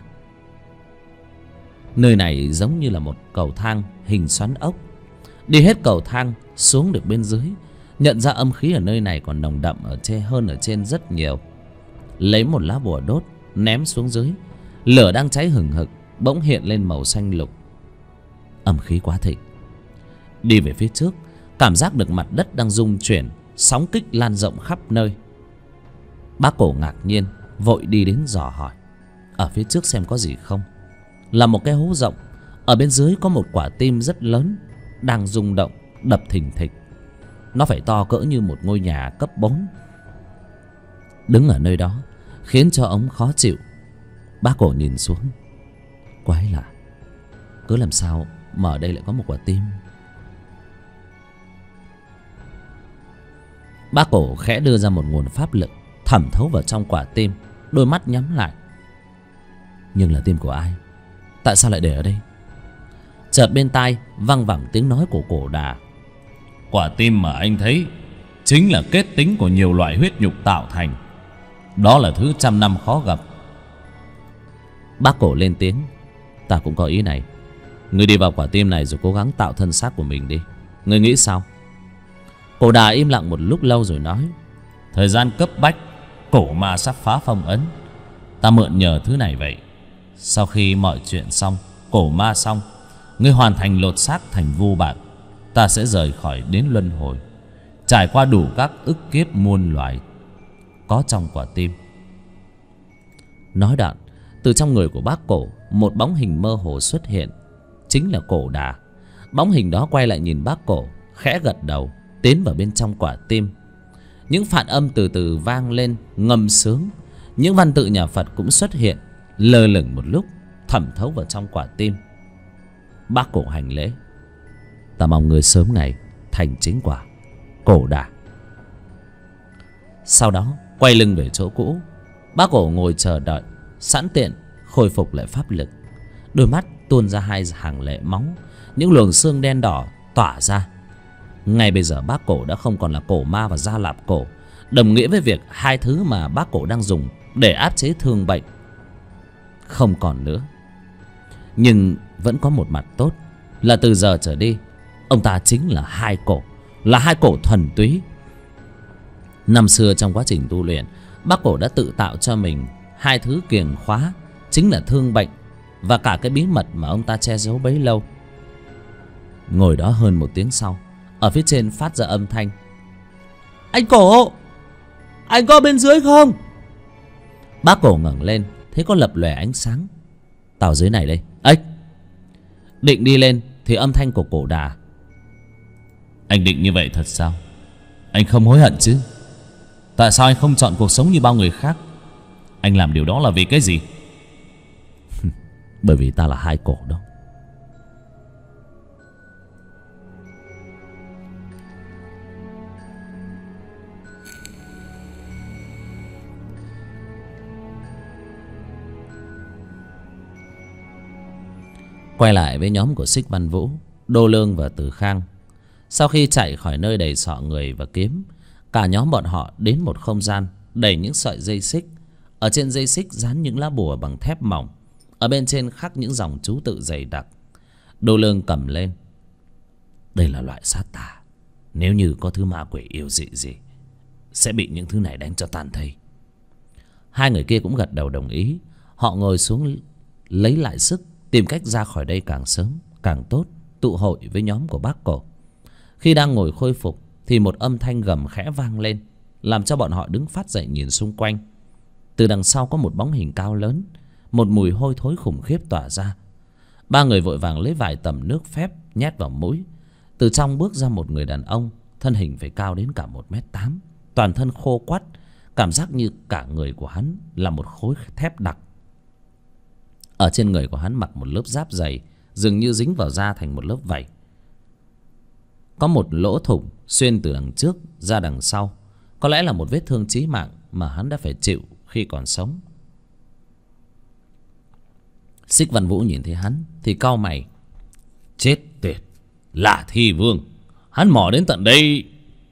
Speaker 1: nơi này giống như là một cầu thang hình xoắn ốc. Đi hết cầu thang xuống được bên dưới, nhận ra âm khí ở nơi này còn nồng đậm hơn ở trên rất nhiều. Lấy một lá bùa đốt, ném xuống dưới. Lửa đang cháy hừng hực, bỗng hiện lên màu xanh lục. Âm khí quá thịnh. Đi về phía trước, cảm giác được mặt đất đang rung chuyển, sóng kích lan rộng khắp nơi. Bác Cổ ngạc nhiên, vội đi đến dò hỏi ở phía trước xem có gì không. Là một cái hố rộng, ở bên dưới có một quả tim rất lớn đang rung động, đập thình thịch. Nó phải to cỡ như một ngôi nhà cấp 4. Đứng ở nơi đó khiến cho ông khó chịu. Bác Cổ nhìn xuống, quái lạ, cứ làm sao mà ở đây lại có một quả tim. Bác Cổ khẽ đưa ra một nguồn pháp lực, thẩm thấu vào trong quả tim, đôi mắt nhắm lại. Nhưng là tim của ai? Tại sao lại để ở đây? Chợt bên tai văng vẳng tiếng nói của Cổ Đà:
Speaker 3: Quả tim mà anh thấy chính là kết tính của nhiều loại huyết nhục tạo thành. Đó là thứ trăm năm khó gặp.
Speaker 1: Bác Cổ lên tiếng: Ta cũng có ý này. Ngươi đi vào quả tim này rồi cố gắng tạo thân xác của mình đi. Ngươi nghĩ sao? Cổ Đà im lặng một lúc lâu rồi nói:
Speaker 3: Thời gian cấp bách, cổ ma sắp phá phong ấn. Ta mượn nhờ thứ này vậy. Sau khi mọi chuyện xong, cổ ma xong, ngươi hoàn thành lột xác thành vu bạn, ta sẽ rời khỏi đến luân hồi, trải qua đủ các ức kiếp muôn loài có trong quả tim. Nói đoạn, từ trong người của bác Cổ, một bóng hình mơ hồ xuất hiện, chính là Cổ Đà. Bóng hình đó quay lại nhìn bác Cổ, khẽ gật đầu, tiến vào bên trong quả tim. Những phản âm từ từ vang lên ngâm sướng. Những văn tự nhà Phật cũng xuất hiện, lơ lửng một lúc, thẩm thấu vào trong quả tim. Bác Cổ hành lễ: Ta mong người sớm ngày thành chính quả, Cổ Đà. Sau đó quay lưng về chỗ cũ. Bác Cổ ngồi chờ đợi, sẵn tiện khôi phục lại pháp lực. Đôi mắt tuôn ra hai hàng lệ máu, những luồng xương đen đỏ tỏa ra. Ngay bây giờ bác Cổ đã không còn là cổ ma và gia lạp cổ, đồng nghĩa với việc hai thứ mà bác Cổ đang dùng để áp chế thương bệnh không còn nữa. Nhưng vẫn có một mặt tốt là từ giờ trở đi ông ta chính là hai cổ, là hai cổ thuần túy. Năm xưa trong quá trình tu luyện, bác Cổ đã tự tạo cho mình hai thứ kiềng khóa, chính là thương bệnh và cả cái bí mật mà ông ta che giấu bấy lâu. Ngồi đó hơn một tiếng sau, ở phía trên phát ra âm thanh: "Anh Cổ, anh có bên dưới không?" Bác Cổ ngẩng lên, thấy có lập lòe ánh sáng. "Tao dưới này đây." "Ếch!" Định đi lên thì âm thanh của Cổ Đà: "Anh định như vậy thật sao? Anh không hối hận chứ? Tại sao anh không chọn cuộc sống như bao người khác? Anh làm điều đó là vì cái gì?" "Bởi vì ta là hai cổ đó." Quay lại với nhóm của Xích Văn Vũ, Đô Lương và Từ Khang. Sau khi chạy khỏi nơi đầy sọ người và kiếm, cả nhóm bọn họ đến một không gian đầy những sợi dây xích. Ở trên dây xích dán những lá bùa bằng thép mỏng, ở bên trên khắc những dòng chú tự dày đặc. Đô Lương cầm lên: "Đây là loại sát tà, nếu như có thứ ma quỷ yêu dị gì sẽ bị những thứ này đánh cho tan thây." Hai người kia cũng gật đầu đồng ý. Họ ngồi xuống lấy lại sức, tìm cách ra khỏi đây càng sớm càng tốt, tụ hội với nhóm của bác Cổ. Khi đang ngồi khôi phục thì một âm thanh gầm khẽ vang lên, làm cho bọn họ đứng phát dậy nhìn xung quanh. Từ đằng sau có một bóng hình cao lớn, một mùi hôi thối khủng khiếp tỏa ra. Ba người vội vàng lấy vài tầm nước phép nhét vào mũi. Từ trong bước ra một người đàn ông, thân hình phải cao đến cả 1m8, toàn thân khô quắt, cảm giác như cả người của hắn là một khối thép đặc. Ở trên người của hắn mặc một lớp giáp dày, dường như dính vào da thành một lớp vảy. Có một lỗ thủng xuyên từ đằng trước ra đằng sau, có lẽ là một vết thương chí mạng mà hắn đã phải chịu khi còn sống. Xích Văn Vũ nhìn thấy hắn thì cau mày: "Chết tiệt, là Thi Vương, hắn mò đến tận đây."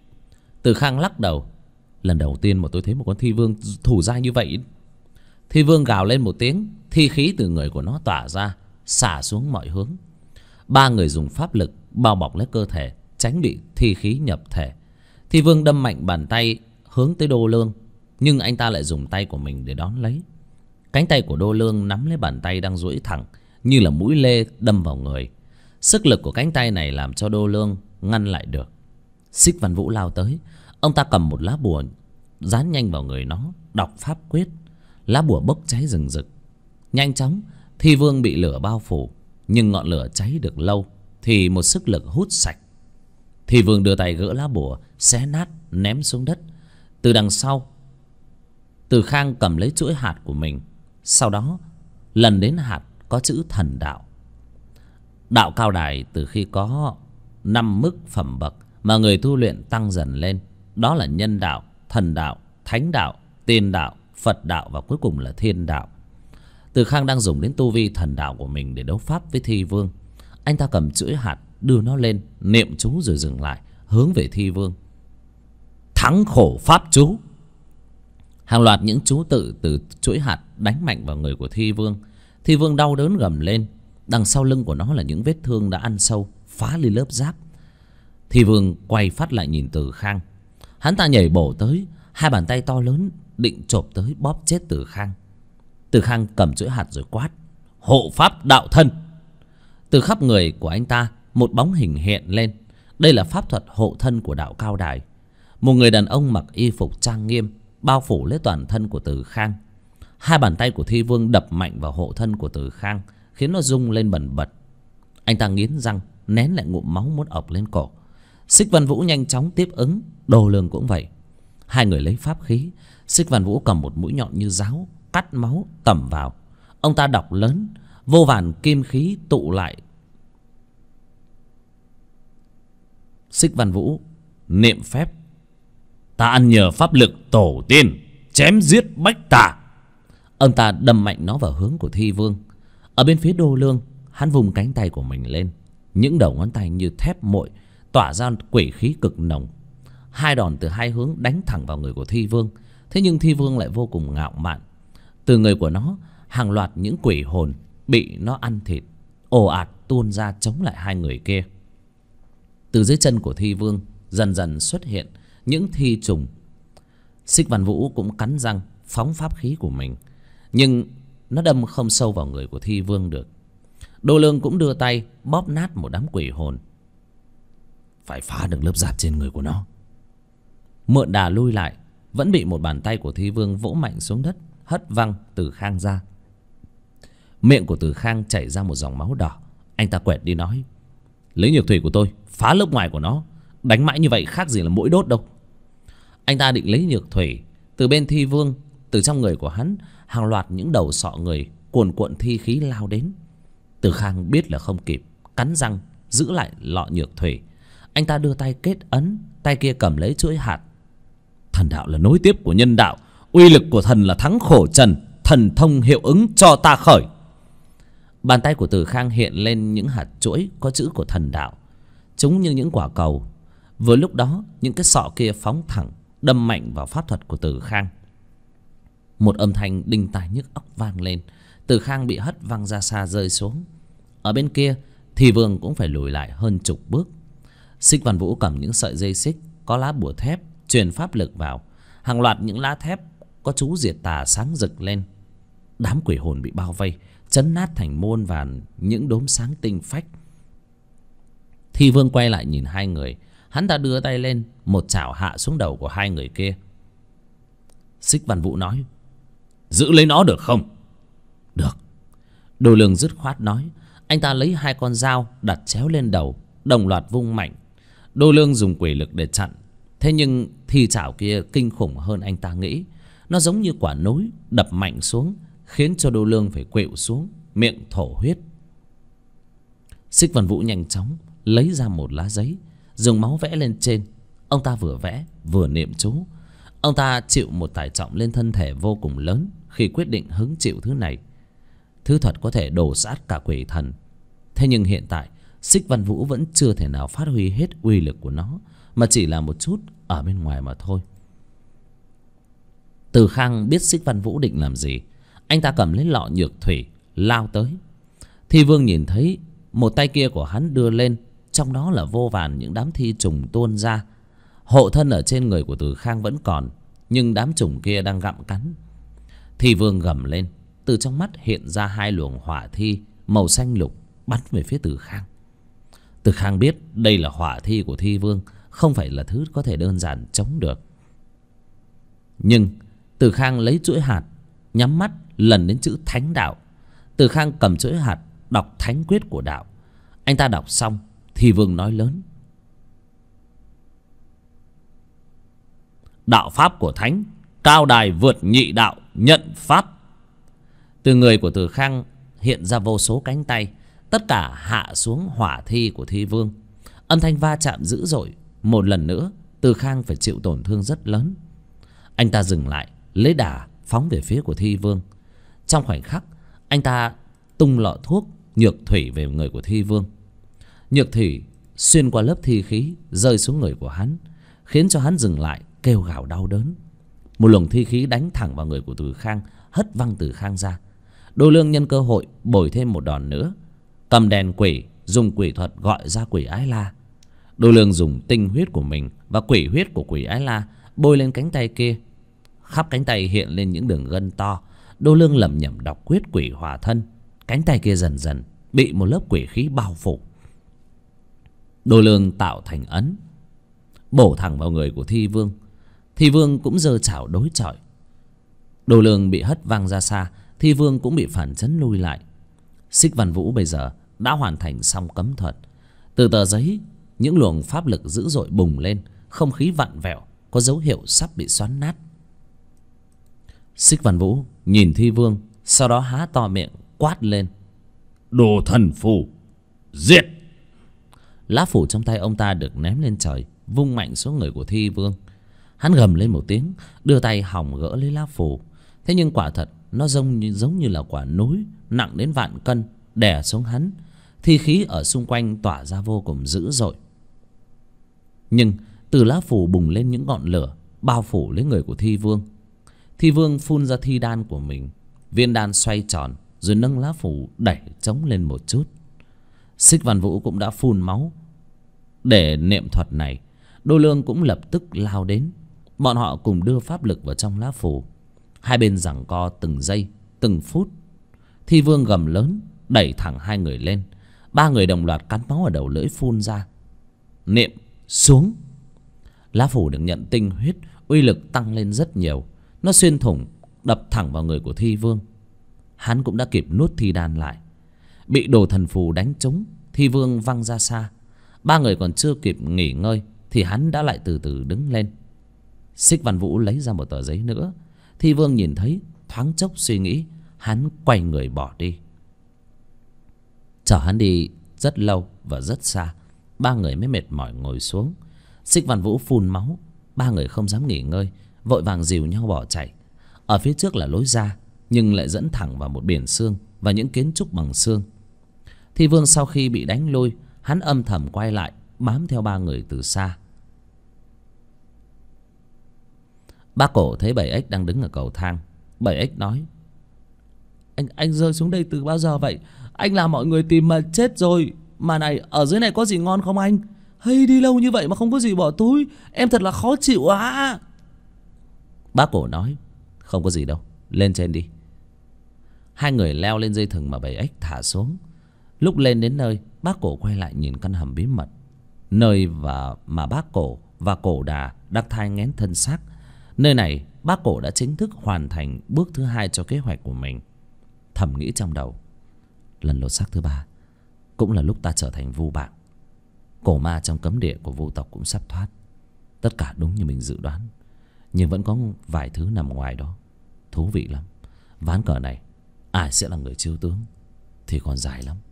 Speaker 3: Từ Khang lắc đầu: "Lần đầu tiên mà tôi thấy một con Thi Vương thủ dai như vậy." Thi Vương gào lên một tiếng, thi khí từ người của nó tỏa ra, xả xuống mọi hướng. Ba người dùng pháp lực bao bọc lấy cơ thể, tránh bị thi khí nhập thể. Thi Vương đâm mạnh bàn tay hướng tới Đô Lương, nhưng anh ta lại dùng tay của mình để đón lấy. Cánh tay của Đô Lương nắm lấy bàn tay đang duỗi thẳng, như là mũi lê đâm vào người. Sức lực của cánh tay này làm cho Đô Lương ngăn lại được. Xích Văn Vũ lao tới, ông ta cầm một lá bùa dán nhanh vào người nó, đọc pháp quyết. Lá bùa bốc cháy rừng rực. Nhanh chóng Thi Vương bị lửa bao phủ, nhưng ngọn lửa cháy được lâu thì một sức lực hút sạch. Thi Vương đưa tay gỡ lá bùa, xé nát ném xuống đất. Từ đằng sau, Từ Khang cầm lấy chuỗi hạt của mình, sau đó lần đến hạt có chữ thần đạo. Đạo cao đài từ khi có 5 mức phẩm bậc mà người tu luyện tăng dần lên, đó là nhân đạo, thần đạo, thánh đạo, tiên đạo, Phật đạo và cuối cùng là thiên đạo. Từ Khang đang dùng đến tu vi thần đạo của mình để đấu pháp với Thi Vương. Anh ta cầm chuỗi hạt đưa nó lên, niệm chú rồi dừng lại, hướng về Thi Vương: "Thắng khổ pháp chú." Hàng loạt những chú tự từ chuỗi hạt đánh mạnh vào người của Thi Vương. Thi Vương đau đớn gầm lên. Đằng sau lưng của nó là những vết thương đã ăn sâu, phá lên lớp giáp. Thi Vương quay phát lại nhìn Từ Khang. Hắn ta nhảy bổ tới, hai bàn tay to lớn định chộp tới bóp chết Từ Khang. Từ Khang cầm chuỗi hạt rồi quát: "Hộ pháp đạo thân." Từ khắp người của anh ta một bóng hình hiện lên. Đây là pháp thuật hộ thân của đạo cao đài. Một người đàn ông mặc y phục trang nghiêm bao phủ lấy toàn thân của Từ Khang. Hai bàn tay của Thi Vương đập mạnh vào hộ thân của Từ Khang, khiến nó rung lên bần bật. Anh ta nghiến răng nén lại ngụm máu muốn ọc lên cổ. Xích Văn Vũ nhanh chóng tiếp ứng, Đô Lương cũng vậy. Hai người lấy pháp khí. Xích Văn Vũ cầm một mũi nhọn như giáo, cắt máu tẩm vào. Ông ta đọc lớn, vô vàn kim khí tụ lại. Xích Văn Vũ niệm phép: Ta ăn nhờ pháp lực tổ tiên, chém giết bách tà.
Speaker 1: Ông ta đâm mạnh nó vào hướng của Thi Vương. Ở bên phía Đô Lương, hắn vùng cánh tay của mình lên, những đầu ngón tay như thép muội tỏa ra quỷ khí cực nồng. Hai đòn từ hai hướng đánh thẳng vào người của Thi Vương. Thế nhưng Thi Vương lại vô cùng ngạo mạn. Từ người của nó, hàng loạt những quỷ hồn bị nó ăn thịt ồ ạt tuôn ra chống lại hai người kia. Từ dưới chân của Thi Vương dần dần xuất hiện những thi trùng. Xích Văn Vũ cũng cắn răng phóng pháp khí của mình, nhưng nó đâm không sâu vào người của Thi Vương được. Đô Lương cũng đưa tay bóp nát một đám quỷ hồn.
Speaker 3: Phải phá được lớp giáp trên người của nó.
Speaker 1: Mượn đà lui lại, vẫn bị một bàn tay của Thi Vương vỗ mạnh xuống đất, hất văng Từ Khang ra. Miệng của Từ Khang chảy ra một dòng máu đỏ. Anh ta quẹt đi nói:
Speaker 3: lấy nhược thủy của tôi phá lớp ngoài của nó. Đánh mãi như vậy khác gì là mũi đốt đâu.
Speaker 1: Anh ta định lấy nhược thủy từ bên Thi Vương. Từ trong người của hắn, hàng loạt những đầu sọ người cuồn cuộn thi khí lao đến. Từ Khang biết là không kịp, cắn răng giữ lại lọ nhược thủy. Anh ta đưa tay kết ấn, tay kia cầm lấy chuỗi hạt.
Speaker 3: Thần đạo là nối tiếp của nhân đạo, uy lực của thần là thắng khổ trần. Thần thông hiệu ứng cho ta khởi.
Speaker 1: Bàn tay của Từ Khang hiện lên những hạt chuỗi có chữ của thần đạo, chúng như những quả cầu. Vừa lúc đó, những cái sọ kia phóng thẳng đâm mạnh vào pháp thuật của Từ Khang. Một âm thanh đinh tai nhức óc vang lên. Từ Khang bị hất văng ra xa rơi xuống. Ở bên kia, Thi Vương cũng phải lùi lại hơn chục bước. Xích Văn Vũ cầm những sợi dây xích có lá bùa thép truyền pháp lực vào. Hàng loạt những lá thép có chú diệt tà sáng rực lên. Đám quỷ hồn bị bao vây, chấn nát thành muôn vàn những đốm sáng tinh phách. Thi Vương quay lại nhìn hai người. Hắn ta đưa tay lên, một chảo hạ xuống đầu của hai người kia. Xích Văn Vũ nói:
Speaker 3: giữ lấy nó được không?
Speaker 1: Được. Đô Lương dứt khoát nói. Anh ta lấy hai con dao đặt chéo lên đầu, đồng loạt vung mạnh. Đô Lương dùng quỷ lực để chặn. Thế nhưng thi chảo kia kinh khủng hơn anh ta nghĩ. Nó giống như quả nối đập mạnh xuống, khiến cho Đô Lương phải khuỵu xuống, miệng thổ huyết. Xích Văn Vũ nhanh chóng lấy ra một lá giấy, dùng máu vẽ lên trên. Ông ta vừa vẽ vừa niệm chú. Ông ta chịu một tải trọng lên thân thể vô cùng lớn khi quyết định hứng chịu thứ này. Thứ thuật có thể đổ sát cả quỷ thần. Thế nhưng hiện tại Xích Văn Vũ vẫn chưa thể nào phát huy hết uy lực của nó, mà chỉ là một chút ở bên ngoài mà thôi. Từ Khang biết Xích Văn Vũ định làm gì. Anh ta cầm lấy lọ nhược thủy lao tới. Thi Vương nhìn thấy một tay kia của hắn đưa lên, trong đó là vô vàn những đám thi trùng tuôn ra. Hộ thân ở trên người của Từ Khang vẫn còn, nhưng đám trùng kia đang gặm cắn. Thi Vương gầm lên, từ trong mắt hiện ra hai luồng hỏa thi màu xanh lục bắn về phía Từ Khang. Từ Khang biết đây là hỏa thi của Thi Vương, không phải là thứ có thể đơn giản chống được. Nhưng Từ Khang lấy chuỗi hạt, nhắm mắt lần đến chữ thánh đạo. Từ Khang cầm chuỗi hạt đọc thánh quyết của đạo. Anh ta đọc xong, Thi Vương nói lớn: đạo pháp của thánh, cao đài vượt nhị đạo, nhận pháp. Từ người của Từ Khang hiện ra vô số cánh tay, tất cả hạ xuống hỏa thi của Thi Vương. Âm thanh va chạm dữ dội. Một lần nữa Từ Khang phải chịu tổn thương rất lớn. Anh ta dừng lại, lấy đà phóng về phía của Thi Vương. Trong khoảnh khắc, anh ta tung lọ thuốc nhược thủy về người của Thi Vương. Nhược thủy xuyên qua lớp thi khí rơi xuống người của hắn, khiến cho hắn dừng lại kêu gào đau đớn. Một luồng thi khí đánh thẳng vào người của Từ Khang, hất văng Từ Khang ra. Đô Lương nhân cơ hội bồi thêm một đòn nữa, cầm đèn quỷ dùng quỷ thuật gọi ra quỷ Ái La. Đô Lương dùng tinh huyết của mình và quỷ huyết của quỷ Ái La bôi lên cánh tay kia. Khắp cánh tay hiện lên những đường gân to. Đô Lương lẩm nhẩm đọc quyết quỷ hòa thân. Cánh tay kia dần dần bị một lớp quỷ khí bao phủ. Đô Lương tạo thành ấn, bổ thẳng vào người của Thi Vương. Thi Vương cũng giơ chảo đối chọi. Đô Lương bị hất văng ra xa, Thi Vương cũng bị phản chấn lui lại. Xích Văn Vũ bây giờ đã hoàn thành xong cấm thuật. Từ tờ giấy, những luồng pháp lực dữ dội bùng lên, không khí vặn vẹo, có dấu hiệu sắp bị xoắn nát. Xích Văn Vũ nhìn Thi Vương, sau đó há to miệng quát lên:
Speaker 3: đồ thần phù, giết!
Speaker 1: Lá phủ trong tay ông ta được ném lên trời, vung mạnh xuống người của Thi Vương.
Speaker 3: Hắn gầm lên một tiếng, đưa tay hòng gỡ lấy lá phù. Thế nhưng quả thật nó giống như là quả núi nặng đến vạn cân đè xuống hắn. Thi khí ở xung quanh tỏa ra vô cùng dữ dội. Nhưng từ lá phù bùng lên những ngọn lửa bao phủ lấy người của Thi Vương. Thi Vương phun ra thi đan của mình. Viên đan xoay tròn rồi nâng lá phù đẩy trống lên một chút. Xích Văn Vũ cũng đã phun máu để niệm thuật này. Đô Lương cũng lập tức lao đến. Bọn họ cùng đưa pháp lực vào trong lá phù. Hai bên giằng co từng giây từng phút. Thi Vương gầm lớn đẩy thẳng hai người lên. Ba người đồng loạt cắn máu ở đầu lưỡi phun ra. Niệm xuống. Lá phù được nhận tinh huyết, uy lực tăng lên rất nhiều. Nó xuyên thủng đập thẳng vào người của Thi Vương. Hắn cũng đã kịp nuốt thi đan lại. Bị đồ thần phù đánh trúng, Thi Vương văng ra xa. Ba người còn chưa kịp nghỉ ngơi thì hắn đã lại từ từ đứng lên. Xích Văn Vũ lấy ra một tờ giấy nữa. Thi Vương nhìn thấy, thoáng chốc suy nghĩ. Hắn quay người bỏ đi. Chở hắn đi rất lâu và rất xa. Ba người mới mệt mỏi ngồi xuống. Xích Văn Vũ phun máu. Ba người không dám nghỉ ngơi, vội vàng dìu nhau bỏ chạy. Ở phía trước là lối ra, nhưng lại dẫn thẳng vào một biển xương và những kiến trúc bằng xương. Thi Vương sau khi bị đánh lui, hắn âm thầm quay lại bám theo ba người từ xa. Bác Cổ thấy Bảy Ếch đang đứng ở cầu thang. Bảy Ếch nói: Anh rơi xuống đây từ bao giờ vậy? Anh làm mọi người tìm mà chết rồi. Mà này, ở dưới này có gì ngon không anh? Hay đi lâu như vậy mà không có gì bỏ túi, em thật là khó chịu á. Bác Cổ nói: Không có gì đâu, lên trên đi. Hai người leo lên dây thừng mà Bảy Ếch thả xuống. Lúc lên đến nơi, bác Cổ quay lại nhìn căn hầm bí mật, nơi mà bác Cổ và Cổ Đà đang thai nghén thân xác. Nơi này bác Cổ đã chính thức hoàn thành bước thứ 2 cho kế hoạch của mình. Thầm nghĩ trong đầu, lần lột xác thứ 3 cũng là lúc ta trở thành vu bảng. Cổ ma trong cấm địa của vu tộc cũng sắp thoát. Tất cả đúng như mình dự đoán, nhưng vẫn có vài thứ nằm ngoài đó. Thú vị lắm. Ván cờ này ai sẽ là người chiếu tướng thì còn dài lắm.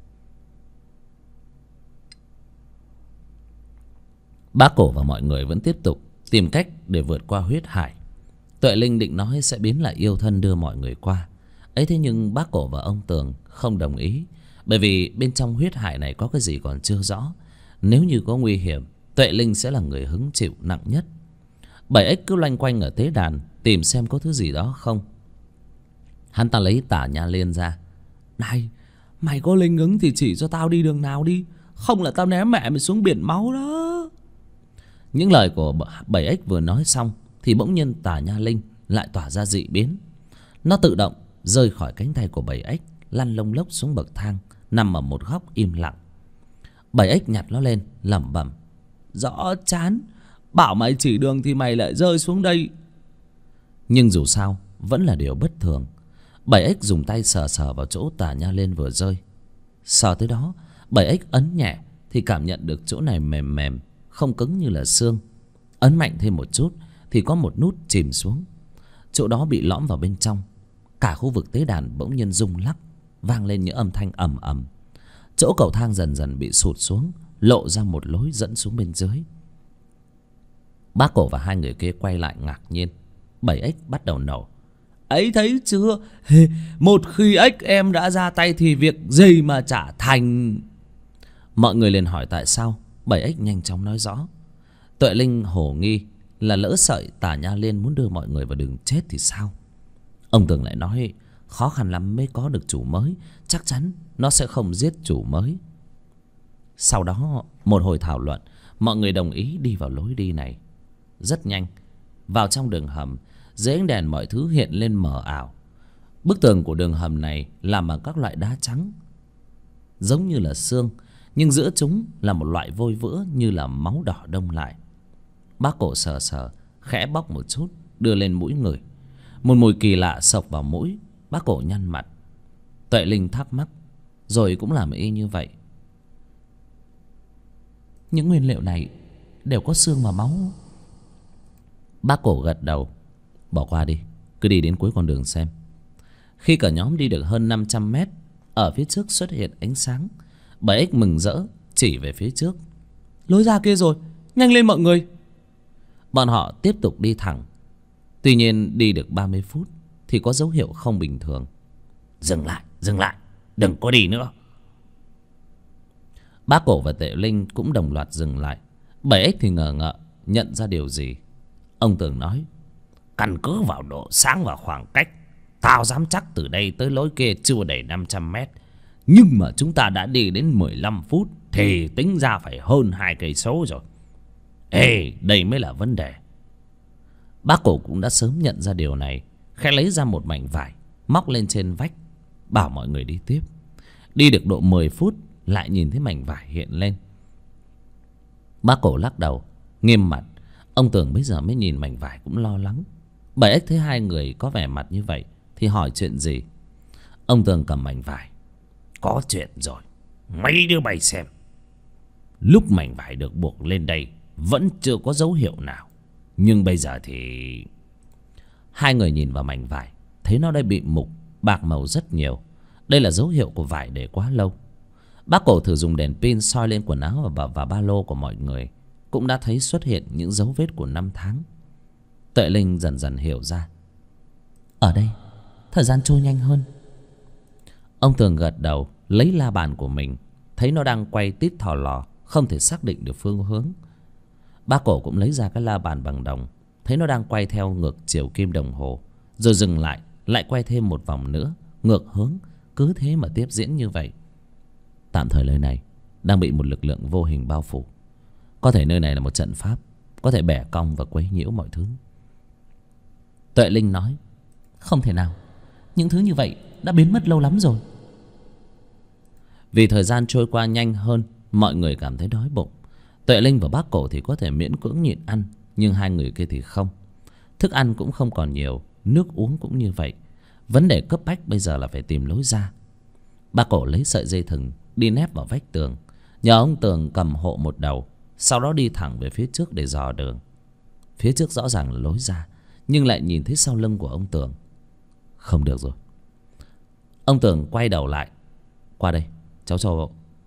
Speaker 3: Bác Cổ và mọi người vẫn tiếp tục tìm cách để vượt qua huyết hải. Tuệ Linh định nói sẽ biến lại yêu thân đưa mọi người qua ấy, thế nhưng bác Cổ và ông Tường không đồng ý. Bởi vì bên trong huyết hải này có cái gì còn chưa rõ. Nếu như có nguy hiểm, Tuệ Linh sẽ là người hứng chịu nặng nhất. Bảy Ếch cứ loanh quanh ở tế đàn tìm xem có thứ gì đó không. Hắn ta lấy tả nha liên ra. Này, mày có linh ứng thì chỉ cho tao đi đường nào đi, không là tao ném mẹ mày xuống biển máu đó. Những lời của Bảy Ếch vừa nói xong thì bỗng nhiên tả nha linh lại tỏa ra dị biến. Nó tự động rơi khỏi cánh tay của Bảy Ếch, lăn lông lốc xuống bậc thang, nằm ở một góc im lặng. Bảy Ếch nhặt nó lên lẩm bẩm: Rõ chán, bảo mày chỉ đường thì mày lại rơi xuống đây. Nhưng dù sao vẫn là điều bất thường. Bảy Ếch dùng tay sờ sờ vào chỗ tả nha lên vừa rơi. Sờ tới đó, Bảy Ếch ấn nhẹ thì cảm nhận được chỗ này mềm mềm, không cứng như là xương. Ấn mạnh thêm một chút thì có một nút chìm xuống. Chỗ đó bị lõm vào bên trong. Cả khu vực tế đàn bỗng nhiên rung lắc, vang lên những âm thanh ầm ầm. Chỗ cầu thang dần dần bị sụt xuống, lộ ra một lối dẫn xuống bên dưới. Bác Cổ và hai người kia quay lại ngạc nhiên. Bảy Ếch bắt đầu nổ: Ấy thấy chưa, một khi ếch em đã ra tay thì việc gì mà chả thành. Mọi người liền hỏi tại sao. Bảy Ếch nhanh chóng nói rõ. Tuệ Linh hồ nghi là lỡ sợi tả nha liên muốn đưa mọi người vào đường chết thì sao. Ông Tường lại nói khó khăn lắm mới có được chủ mới, chắc chắn nó sẽ không giết chủ mới. Sau đó một hồi thảo luận, mọi người đồng ý đi vào lối đi này. Rất nhanh, vào trong đường hầm, dưới ánh đèn mọi thứ hiện lên mờ ảo. Bức tường của đường hầm này làm bằng các loại đá trắng giống như là xương, nhưng giữa chúng là một loại vôi vữa như là máu đỏ đông lại. Bác Cổ sờ sờ, khẽ bóc một chút, đưa lên mũi ngửi. Một mùi kỳ lạ xộc vào mũi. Bác Cổ nhăn mặt. Tuệ Linh thắc mắc, rồi cũng làm y như vậy. Những nguyên liệu này đều có xương và máu. Bác Cổ gật đầu. Bỏ qua đi, cứ đi đến cuối con đường xem. Khi cả nhóm đi được hơn 500 mét, ở phía trước xuất hiện ánh sáng. Bảy Ếch mừng rỡ chỉ về phía trước: Lối ra kia rồi, nhanh lên mọi người. Bọn họ tiếp tục đi thẳng. Tuy nhiên đi được 30 phút thì có dấu hiệu không bình thường.
Speaker 1: Dừng lại, đừng có đi nữa.
Speaker 3: Bác Cổ và Tệ Linh cũng đồng loạt dừng lại. 7X thì ngờ ngợ nhận ra điều gì. Ông Tường nói:
Speaker 1: Căn cứ vào độ sáng và khoảng cách, tao dám chắc từ đây tới lối kia chưa đầy 500 mét. Nhưng mà chúng ta đã đi đến 15 phút thì tính ra phải hơn 2 cây số rồi. Ê, đây mới là vấn đề.
Speaker 3: Bác Cổ cũng đã sớm nhận ra điều này, khẽ lấy ra một mảnh vải móc lên trên vách, bảo mọi người đi tiếp. Đi được độ 10 phút lại nhìn thấy mảnh vải hiện lên. Bác Cổ lắc đầu nghiêm mặt. Ông Tường bây giờ mới nhìn mảnh vải cũng lo lắng. 7X thấy hai người có vẻ mặt như vậy thì hỏi chuyện gì. Ông Tường cầm mảnh vải:
Speaker 1: Có chuyện rồi, mấy đứa bay xem. Lúc mảnh vải được buộc lên đây vẫn chưa có dấu hiệu nào, nhưng bây giờ thì...
Speaker 3: Hai người nhìn vào mảnh vải, thấy nó đã bị mục, bạc màu rất nhiều. Đây là dấu hiệu của vải để quá lâu. Bác Cổ thử dùng đèn pin soi lên quần áo và ba lô của mọi người, cũng đã thấy xuất hiện những dấu vết của 5 tháng. Tuệ Linh dần dần hiểu ra. Ở đây thời gian trôi nhanh hơn. Ông Tường gật đầu, lấy la bàn của mình, thấy nó đang quay tít thò lò, không thể xác định được phương hướng. Bác Cổ cũng lấy ra cái la bàn bằng đồng, thấy nó đang quay theo ngược chiều kim đồng hồ, rồi dừng lại, lại quay thêm một vòng nữa ngược hướng. Cứ thế mà tiếp diễn như vậy. Tạm thời nơi này đang bị một lực lượng vô hình bao phủ. Có thể nơi này là một trận pháp, có thể bẻ cong và quấy nhiễu mọi thứ. Tuệ Linh nói: Không thể nào, những thứ như vậy đã biến mất lâu lắm rồi. Vì thời gian trôi qua nhanh hơn, mọi người cảm thấy đói bụng. Tuệ Linh và bác Cổ thì có thể miễn cưỡng nhịn ăn, nhưng hai người kia thì không. Thức ăn cũng không còn nhiều, nước uống cũng như vậy. Vấn đề cấp bách bây giờ là phải tìm lối ra. Bác Cổ lấy sợi dây thừng đi nép vào vách tường, nhờ ông Tường cầm hộ một đầu, sau đó đi thẳng về phía trước để dò đường. Phía trước rõ ràng là lối ra, nhưng lại nhìn thấy sau lưng của ông Tường. Không được rồi. Ông Tường quay đầu lại: Qua đây, cháu cho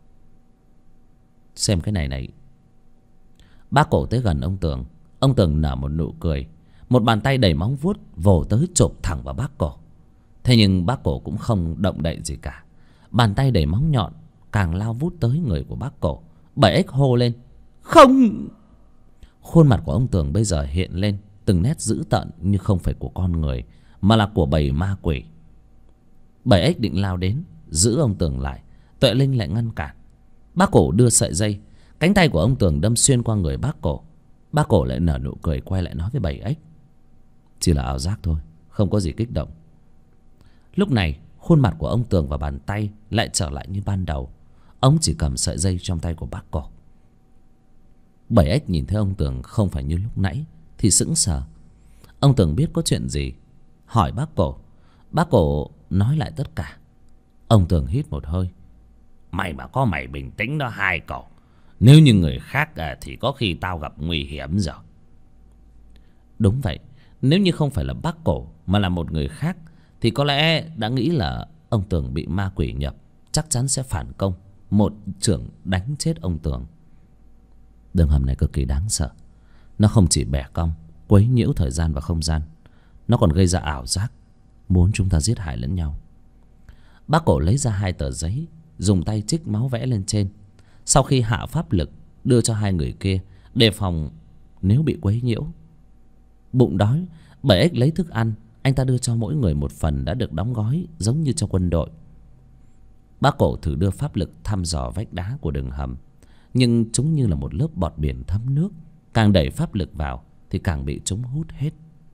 Speaker 3: xem cái này này. Bác Cổ tới gần ông Tường. Ông Tường nở một nụ cười, một bàn tay đầy móng vuốt vồ tới chộp thẳng vào bác Cổ. Thế nhưng bác Cổ cũng không động đậy gì cả. Bàn tay đầy móng nhọn càng lao vút tới người của bác Cổ. 7X hô lên: Không! Khuôn mặt của ông Tường bây giờ hiện lên từng nét dữ tợn, như không phải của con người mà là của bầy ma quỷ. 7X định lao đến giữ ông Tường lại, Tuệ Linh lại ngăn cản. Bác Cổ đưa sợi dây, cánh tay của ông Tường đâm xuyên qua người bác Cổ. Bác Cổ lại nở nụ cười, quay lại nói với 7X: Chỉ là ảo giác thôi, không có gì kích động. Lúc này khuôn mặt của ông Tường và bàn tay lại trở lại như ban đầu. Ông chỉ cầm sợi dây trong tay của bác Cổ. 7X nhìn thấy ông Tường không phải như lúc nãy thì sững sờ. Ông Tường biết có chuyện gì, hỏi bác Cổ. Bác Cổ nói lại tất cả. Ông Tường hít một hơi:
Speaker 1: May mà có mày bình tĩnh đó hai cậu. Nếu như người khác thì có khi tao gặp nguy hiểm rồi.
Speaker 3: Đúng vậy, nếu như không phải là bác Cổ mà là một người khác thì có lẽ đã nghĩ là ông Tường bị ma quỷ nhập, chắc chắn sẽ phản công, một chưởng đánh chết ông Tường. Đường hầm này cực kỳ đáng sợ. Nó không chỉ bẻ cong, quấy nhiễu thời gian và không gian, nó còn gây ra ảo giác, muốn chúng ta giết hại lẫn nhau. Bác Cổ lấy ra 2 tờ giấy, dùng tay trích máu vẽ lên trên. Sau khi hạ pháp lực, đưa cho hai người kia, đề phòng nếu bị quấy nhiễu. Bụng đói, 7X lấy thức ăn. Anh ta đưa cho mỗi người một phần đã được đóng gói, giống như cho quân đội. Bác Cổ thử đưa pháp lực thăm dò vách đá của đường hầm, nhưng chúng như là một lớp bọt biển thấm nước. Càng đẩy pháp lực vào thì càng bị chúng hút hết.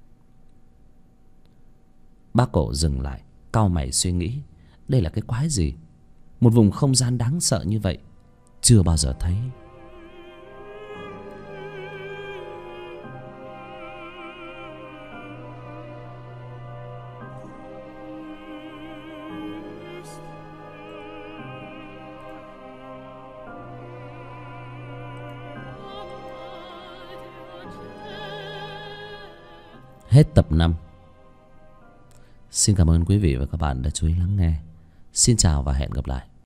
Speaker 3: Bác Cổ dừng lại, cau mày suy nghĩ. Đây là cái quái gì? Một vùng không gian đáng sợ như vậy chưa bao giờ thấy. Hết tập 5. Xin cảm ơn quý vị và các bạn đã chú ý lắng nghe. Xin chào và hẹn gặp lại.